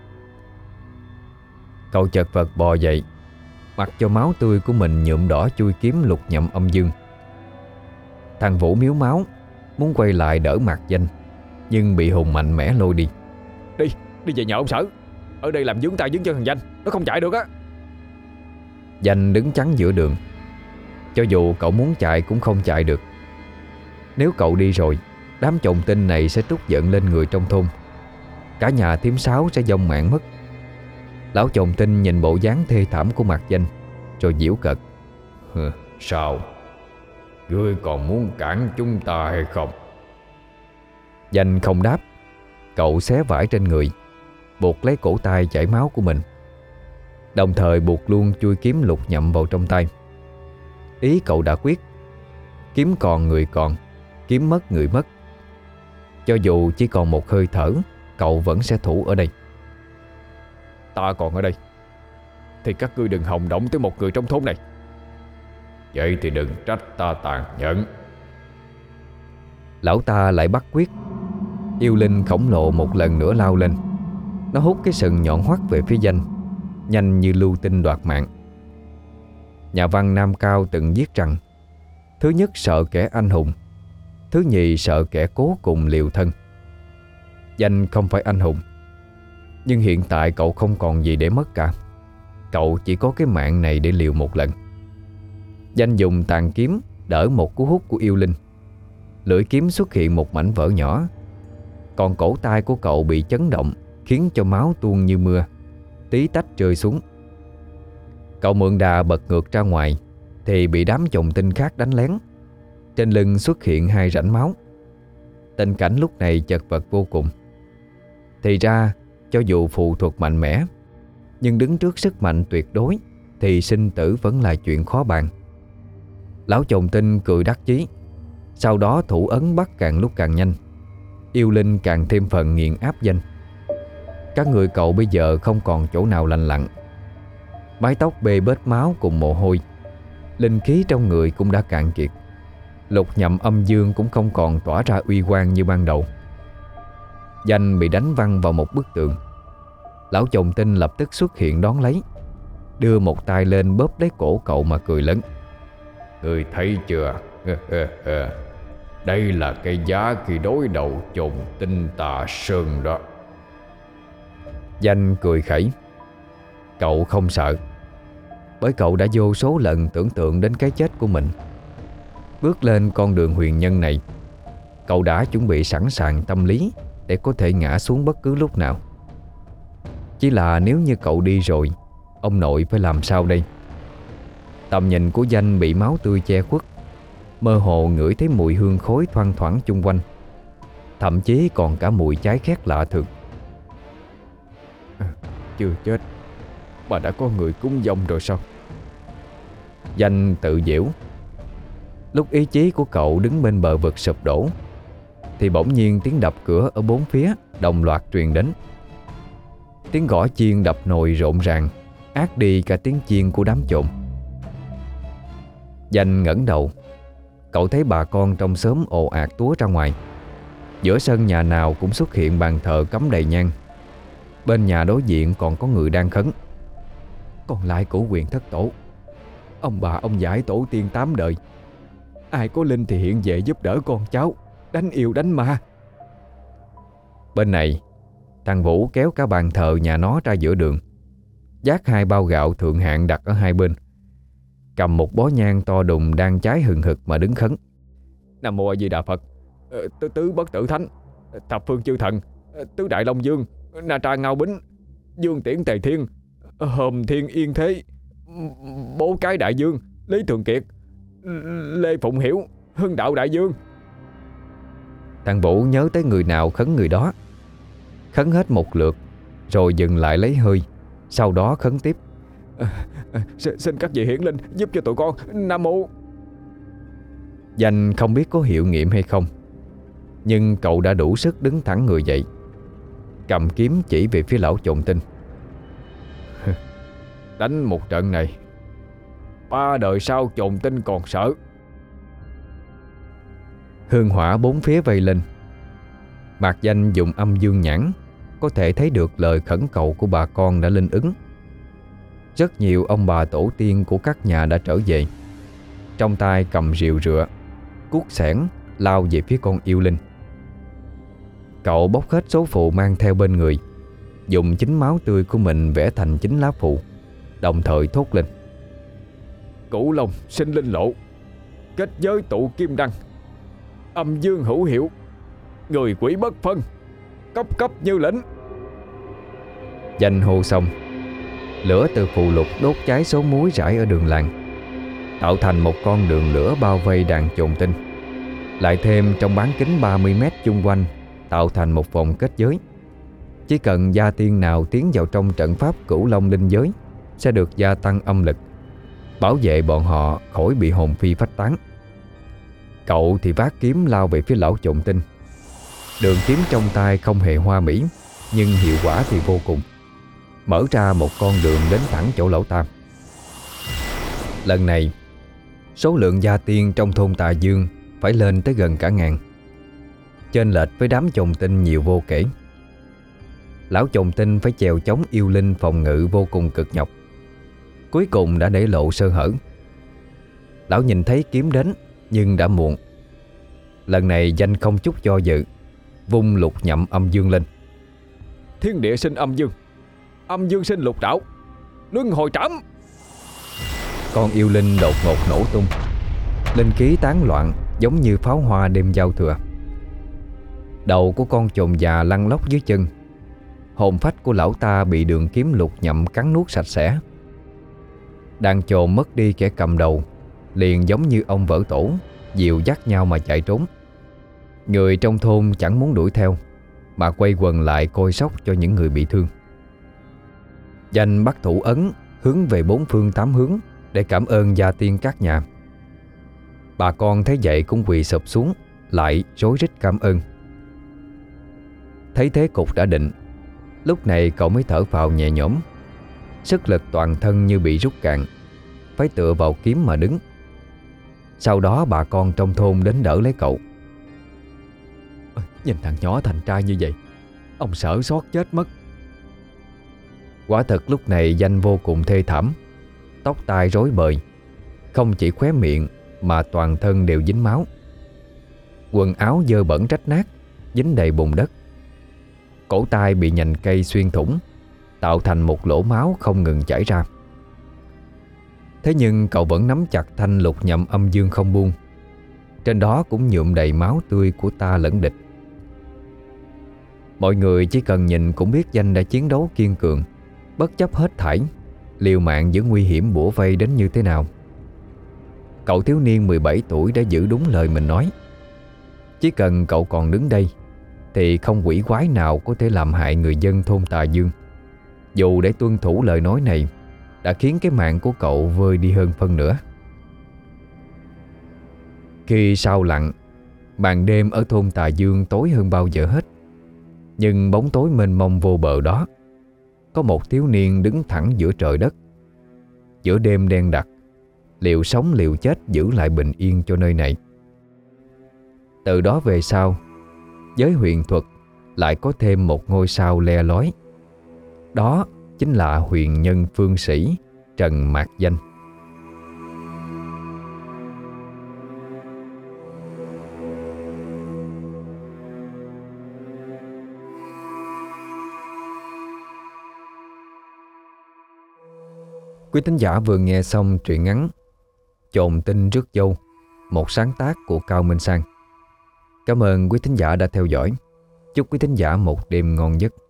Cậu chật vật bò dậy, mặc cho máu tươi của mình nhuộm đỏ chui kiếm lục nhậm âm dương. Thằng Vũ miếu máu, muốn quay lại đỡ Mạc Danh, nhưng bị Hùng mạnh mẽ lôi đi. Đi, đi về nhà ông Sở. Ở đây làm vướng tay vướng chân thằng Danh, nó không chạy được á. Danh đứng chắn giữa đường. Cho dù cậu muốn chạy cũng không chạy được. Nếu cậu đi rồi, đám chồn tinh này sẽ trút giận lên người trong thôn. Cả nhà thím Sáu sẽ vong mạng mất. Lão chồn tinh nhìn bộ dáng thê thảm của Mạc Danh, rồi giễu cợt. Sao? Ngươi còn muốn cản chúng ta hay không? Danh không đáp. Cậu xé vải trên người, buộc lấy cổ tay chảy máu của mình, đồng thời buộc luôn chui kiếm lục nhậm vào trong tay. Ý cậu đã quyết, kiếm còn người còn, kiếm mất người mất. Cho dù chỉ còn một hơi thở, cậu vẫn sẽ thủ ở đây. Ta còn ở đây thì các ngươi đừng hòng động tới một người trong thôn này. Vậy thì đừng trách ta tàn nhẫn. Lão ta lại bắt quyết. Yêu linh khổng lồ một lần nữa lao lên. Nó hút cái sừng nhọn hoắt về phía Danh, nhanh như lưu tinh đoạt mạng. Nhà văn Nam Cao từng viết rằng: thứ nhất sợ kẻ anh hùng, thứ nhì sợ kẻ cố cùng liều thân. Danh không phải anh hùng, nhưng hiện tại cậu không còn gì để mất cả. Cậu chỉ có cái mạng này để liều một lần. Danh dùng tàn kiếm đỡ một cú hút của yêu linh. Lưỡi kiếm xuất hiện một mảnh vỡ nhỏ, còn cổ tay của cậu bị chấn động, khiến cho máu tuôn như mưa, tí tách rơi xuống. Cậu mượn đà bật ngược ra ngoài thì bị đám chồn tinh khác đánh lén. Trên lưng xuất hiện hai rãnh máu. Tình cảnh lúc này chật vật vô cùng. Thì ra, cho dù phù thuật mạnh mẽ, nhưng đứng trước sức mạnh tuyệt đối thì sinh tử vẫn là chuyện khó bàn. Lão chồn tinh cười đắc chí, sau đó thủ ấn bắt càng lúc càng nhanh. Yêu linh càng thêm phần nghiền áp Danh. Các người cậu bây giờ không còn chỗ nào lành lặn. Mái tóc bê bết máu cùng mồ hôi, linh khí trong người cũng đã cạn kiệt. Lục nhậm âm dương cũng không còn tỏa ra uy quang như ban đầu. Danh bị đánh văng vào một bức tường. Lão chồn tinh lập tức xuất hiện đón lấy, đưa một tay lên bóp lấy cổ cậu mà cười lớn. Ngươi thấy chưa? Đây là cái giá khi đối đầu chồn tinh Tà Sơn đó. Danh cười khẩy. Cậu không sợ, bởi cậu đã vô số lần tưởng tượng đến cái chết của mình. Bước lên con đường huyền nhân này, cậu đã chuẩn bị sẵn sàng tâm lý để có thể ngã xuống bất cứ lúc nào. Chỉ là nếu như cậu đi rồi, ông nội phải làm sao đây? Tầm nhìn của Danh bị máu tươi che khuất, mơ hồ ngửi thấy mùi hương khói thoang thoảng chung quanh, thậm chí còn cả mùi cháy khét lạ thường. À, chưa chết mà đã có người cúng vong rồi sao? Danh tự giễu. Lúc ý chí của cậu đứng bên bờ vực sụp đổ, thì bỗng nhiên tiếng đập cửa ở bốn phía đồng loạt truyền đến. Tiếng gõ chiên đập nồi rộn ràng, át đi cả tiếng chiên của đám trộm. Danh ngẩng đầu, cậu thấy bà con trong xóm ồ ạt túa ra ngoài. Giữa sân nhà nào cũng xuất hiện bàn thờ cắm đầy nhang. Bên nhà đối diện còn có người đang khấn: còn lại của quyền thất tổ, ông bà ông giải tổ tiên tám đời, ai có linh thì hiện về giúp đỡ con cháu, đánh yêu đánh ma. Bên này, thằng Vũ kéo cả bàn thờ nhà nó ra giữa đường, vác hai bao gạo thượng hạng đặt ở hai bên, cầm một bó nhang to đùng đang cháy hừng hực mà đứng khấn. Nam Mô A Di Đà Phật. Ờ, tứ, tứ bất tử thánh, thập phương chư thần, tứ đại long dương, Na Tra Ngao Bính, Dương Tiễn Tề Thiên, Hòm Thiên Yên Thế, Bố Cái Đại Dương, Lý Thường Kiệt, Lê Phụng Hiểu, Hưng Đạo Đại Dương. Thằng Vũ nhớ tới người nào khấn người đó. Khấn hết một lượt rồi dừng lại lấy hơi. Sau đó khấn tiếp: à, à, xin, xin các vị hiển linh giúp cho tụi con. Nam Mô. Danh không biết có hiệu nghiệm hay không, nhưng cậu đã đủ sức đứng thẳng người dậy, cầm kiếm chỉ về phía lão Chồn Tinh. Đánh một trận này, ba đời sau Chồn Tinh còn sợ. Hương hỏa bốn phía vây lên. Mạc Danh dùng âm dương nhãn có thể thấy được lời khẩn cầu của bà con đã linh ứng. Rất nhiều ông bà tổ tiên của các nhà đã trở về, trong tay cầm rìu rựa, cuốc xẻng lao về phía con yêu linh. Cậu bóc hết số phụ mang theo bên người, dùng chính máu tươi của mình vẽ thành chính lá phụ, đồng thời thốt lên: Cửu Long sinh linh lộ, kết giới tụ kim đăng, âm dương hữu hiệu, người quỷ bất phân, cấp cấp như lĩnh. Danh hô xong, lửa từ phù lục đốt cháy số muối rải ở đường làng, tạo thành một con đường lửa bao vây đàn Chồn Tinh. Lại thêm trong bán kính ba mươi mét chung quanh, tạo thành một vòng kết giới. Chỉ cần gia tiên nào tiến vào trong trận pháp Cửu Long linh giới sẽ được gia tăng âm lực, bảo vệ bọn họ khỏi bị hồn phi phách tán. Cậu thì vác kiếm lao về phía lão Chồn Tinh. Đường kiếm trong tay không hề hoa mỹ, nhưng hiệu quả thì vô cùng, mở ra một con đường đến thẳng chỗ lão Tam. Lần này, số lượng gia tiên trong thôn Tà Dương phải lên tới gần cả ngàn, chênh lệch với đám Chồn Tinh nhiều vô kể. Lão Chồn Tinh phải chèo chống yêu linh phòng ngự vô cùng cực nhọc, cuối cùng đã để lộ sơ hở. Lão nhìn thấy kiếm đến nhưng đã muộn. Lần này Danh không chút do dự, vung lục nhậm âm dương lên. Thiên địa sinh âm dương, âm dương sinh lục trảo, luân hồi trảm. Con yêu linh đột ngột nổ tung, linh khí tán loạn giống như pháo hoa đêm giao thừa. Đầu của con chồn già lăn lóc dưới chân. Hồn phách của lão ta bị đường kiếm lục nhậm cắn nuốt sạch sẽ. Đàn chồn mất đi kẻ cầm đầu, liền giống như ông vỡ tổ, dìu dắt nhau mà chạy trốn. Người trong thôn chẳng muốn đuổi theo, mà quay quần lại coi sóc cho những người bị thương. Danh bắt thủ ấn hướng về bốn phương tám hướng để cảm ơn gia tiên các nhà. Bà con thấy vậy cũng quỳ sụp xuống, lại rối rít cảm ơn. Thấy thế cục đã định, lúc này cậu mới thở phào nhẹ nhõm. Sức lực toàn thân như bị rút cạn, phải tựa vào kiếm mà đứng. Sau đó bà con trong thôn đến đỡ lấy cậu. Nhìn thằng nhỏ thành trai như vậy, ông sợ xót chết mất. Quả thật lúc này Danh vô cùng thê thảm, tóc tai rối bời, không chỉ khóe miệng mà toàn thân đều dính máu. Quần áo dơ bẩn rách nát, dính đầy bùn đất. Cổ tay bị nhành cây xuyên thủng, tạo thành một lỗ máu không ngừng chảy ra. Thế nhưng cậu vẫn nắm chặt thanh lục nhậm âm dương không buông. Trên đó cũng nhuộm đầy máu tươi của ta lẫn địch. Mọi người chỉ cần nhìn cũng biết Danh đã chiến đấu kiên cường, bất chấp hết thảy, liều mạng giữa nguy hiểm bủa vây đến như thế nào. Cậu thiếu niên mười bảy tuổi đã giữ đúng lời mình nói. Chỉ cần cậu còn đứng đây thì không quỷ quái nào có thể làm hại người dân thôn Tà Dương. Dù để tuân thủ lời nói này đã khiến cái mạng của cậu vơi đi hơn phân nửa. Khi sao lặng, màn đêm ở thôn Tà Dương tối hơn bao giờ hết. Nhưng bóng tối mênh mông vô bờ đó, có một thiếu niên đứng thẳng giữa trời đất. Giữa đêm đen đặc, liệu sống liệu chết giữ lại bình yên cho nơi này. Từ đó về sau, giới huyền thuật lại có thêm một ngôi sao le lói. Đó chính là huyền nhân phương sĩ Trần Mạc Danh. Quý thính giả vừa nghe xong truyện ngắn Chồn Tinh Rước Dâu, một sáng tác của Cao Minh Sang. Cảm ơn quý thính giả đã theo dõi. Chúc quý thính giả một đêm ngon giấc.